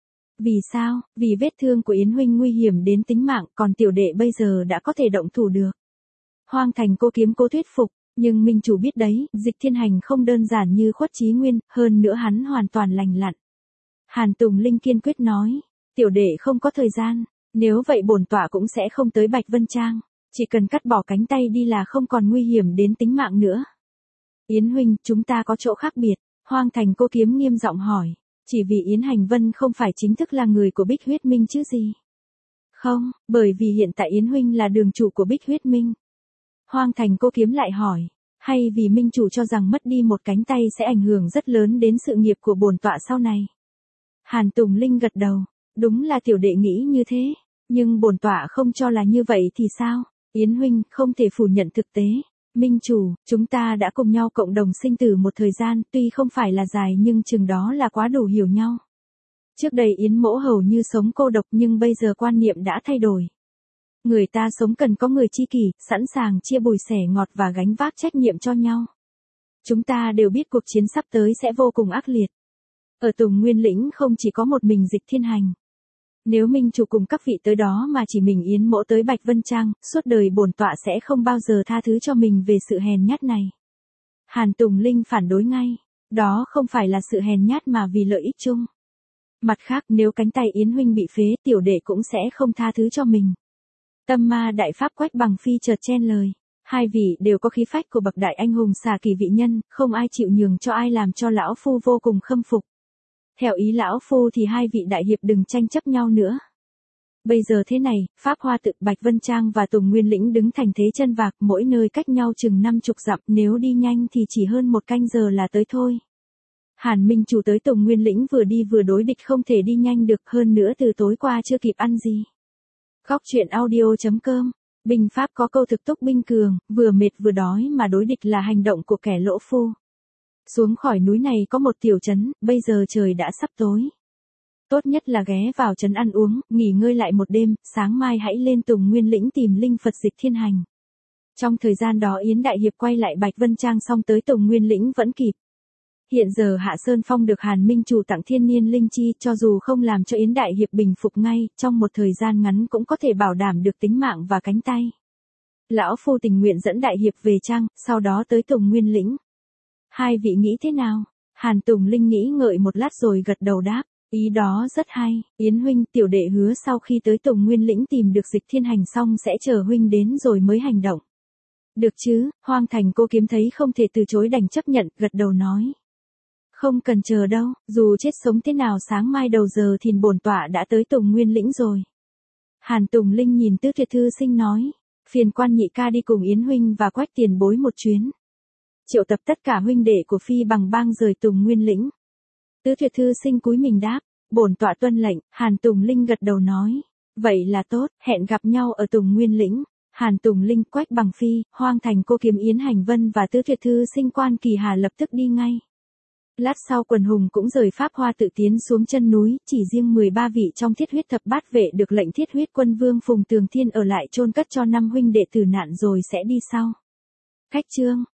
Vì sao? Vì vết thương của Yến huynh nguy hiểm đến tính mạng, còn tiểu đệ bây giờ đã có thể động thủ được. Hoang Thành cô kiếm cố thuyết phục, Nhưng minh chủ biết đấy, Dịch Thiên Hành không đơn giản như Khuất Chí Nguyên, hơn nữa hắn hoàn toàn lành lặn. Hàn Tùng Linh kiên quyết nói, tiểu đệ không có thời gian, nếu vậy bổn tọa cũng sẽ không tới Bạch Vân Trang, chỉ cần cắt bỏ cánh tay đi là không còn nguy hiểm đến tính mạng nữa. Yến huynh, chúng ta có chỗ khác biệt, Hoang Thành Cô Kiếm nghiêm giọng hỏi, chỉ vì Yến Hành Vân không phải chính thức là người của Bích Huyết Minh chứ gì. Không, bởi vì hiện tại Yến huynh là đường chủ của Bích Huyết Minh. Hoang Thành Cô Kiếm lại hỏi, hay vì minh chủ cho rằng mất đi một cánh tay sẽ ảnh hưởng rất lớn đến sự nghiệp của bổn tọa sau này. Hàn Tùng Linh gật đầu, đúng là tiểu đệ nghĩ như thế, nhưng bổn tọa không cho là như vậy thì sao? Yến huynh, không thể phủ nhận thực tế. Minh chủ, chúng ta đã cùng nhau cộng đồng sinh tử một thời gian, tuy không phải là dài nhưng chừng đó là quá đủ hiểu nhau. Trước đây Yến mỗ hầu như sống cô độc nhưng bây giờ quan niệm đã thay đổi. Người ta sống cần có người tri kỷ, sẵn sàng chia bùi sẻ ngọt và gánh vác trách nhiệm cho nhau. Chúng ta đều biết cuộc chiến sắp tới sẽ vô cùng ác liệt. Ở Tùng Nguyên Lĩnh không chỉ có một mình Dịch Thiên Hành. Nếu minh chủ cùng các vị tới đó mà chỉ mình Yến mỗ tới Bạch Vân Trang, suốt đời bổn tọa sẽ không bao giờ tha thứ cho mình về sự hèn nhát này. Hàn Tùng Linh phản đối ngay, đó không phải là sự hèn nhát mà vì lợi ích chung. Mặt khác, nếu cánh tay Yến huynh bị phế, tiểu đệ cũng sẽ không tha thứ cho mình. Tâm ma đại pháp Quách Bằng Phi chợt chen lời, hai vị đều có khí phách của bậc đại anh hùng xà kỳ vị nhân, không ai chịu nhường cho ai làm cho lão phu vô cùng khâm phục. Theo ý lão phu thì hai vị đại hiệp đừng tranh chấp nhau nữa. Bây giờ thế này, Pháp Hoa Tự, Bạch Vân Trang và Tùng Nguyên Lĩnh đứng thành thế chân vạc, mỗi nơi cách nhau chừng năm chục dặm, nếu đi nhanh thì chỉ hơn một canh giờ là tới thôi. Hàn Minh chủ tới Tùng Nguyên Lĩnh vừa đi vừa đối địch không thể đi nhanh được, hơn nữa từ tối qua chưa kịp ăn gì. Góc truyện audio chấm com. Binh Pháp có câu thực túc binh cường, vừa mệt vừa đói mà đối địch là hành động của kẻ lỗ phu. Xuống khỏi núi này có một tiểu trấn, bây giờ trời đã sắp tối. Tốt nhất là ghé vào trấn ăn uống, nghỉ ngơi lại một đêm, sáng mai hãy lên Tùng Nguyên Lĩnh tìm linh Phật Dịch Thiên Hành. Trong thời gian đó Yến Đại Hiệp quay lại Bạch Vân Trang xong tới Tùng Nguyên Lĩnh vẫn kịp. Hiện giờ Hạ Sơn Phong được Hàn Minh chủ tặng thiên niên linh chi, cho dù không làm cho Yến Đại Hiệp bình phục ngay, trong một thời gian ngắn cũng có thể bảo đảm được tính mạng và cánh tay. Lão phu tình nguyện dẫn Đại Hiệp về Trang, sau đó tới Tùng Nguyên Lĩnh. Hai vị nghĩ thế nào? Hàn Tùng Linh nghĩ ngợi một lát rồi gật đầu đáp, ý đó rất hay, Yến huynh, tiểu đệ hứa sau khi tới Tùng Nguyên Lĩnh tìm được Dịch Thiên Hành xong sẽ chờ huynh đến rồi mới hành động. Được chứ? Hoang Thành Cô Kiếm thấy không thể từ chối đành chấp nhận, gật đầu nói. Không cần chờ đâu, dù chết sống thế nào sáng mai đầu giờ thì bổn tọa đã tới Tùng Nguyên Lĩnh rồi. Hàn Tùng Linh nhìn Tứ Tuyệt Thư Sinh nói, phiền quan nhị ca đi cùng Yến huynh và Quách tiền bối một chuyến. Triệu tập tất cả huynh đệ của Phi Bằng Bang rời Tùng Nguyên Lĩnh. Tứ Tuyệt Thư Sinh cúi mình đáp, bổn tọa tuân lệnh. Hàn Tùng Linh gật đầu nói, vậy là tốt, hẹn gặp nhau ở Tùng Nguyên Lĩnh. Hàn Tùng Linh, Quách Bằng Phi, Hoang Thành Cô Kiếm, Yến Hành Vân và Tứ Tuyệt Thư Sinh Quan Kỳ Hà lập tức đi ngay. Lát sau quần hùng cũng rời Pháp Hoa Tự tiến xuống chân núi, chỉ riêng mười ba vị trong Thiết Huyết Thập Bát Vệ được lệnh Thiết Huyết Quân Vương Phùng Tường Thiên ở lại chôn cất cho năm huynh đệ tử nạn rồi sẽ đi sau. Cách chương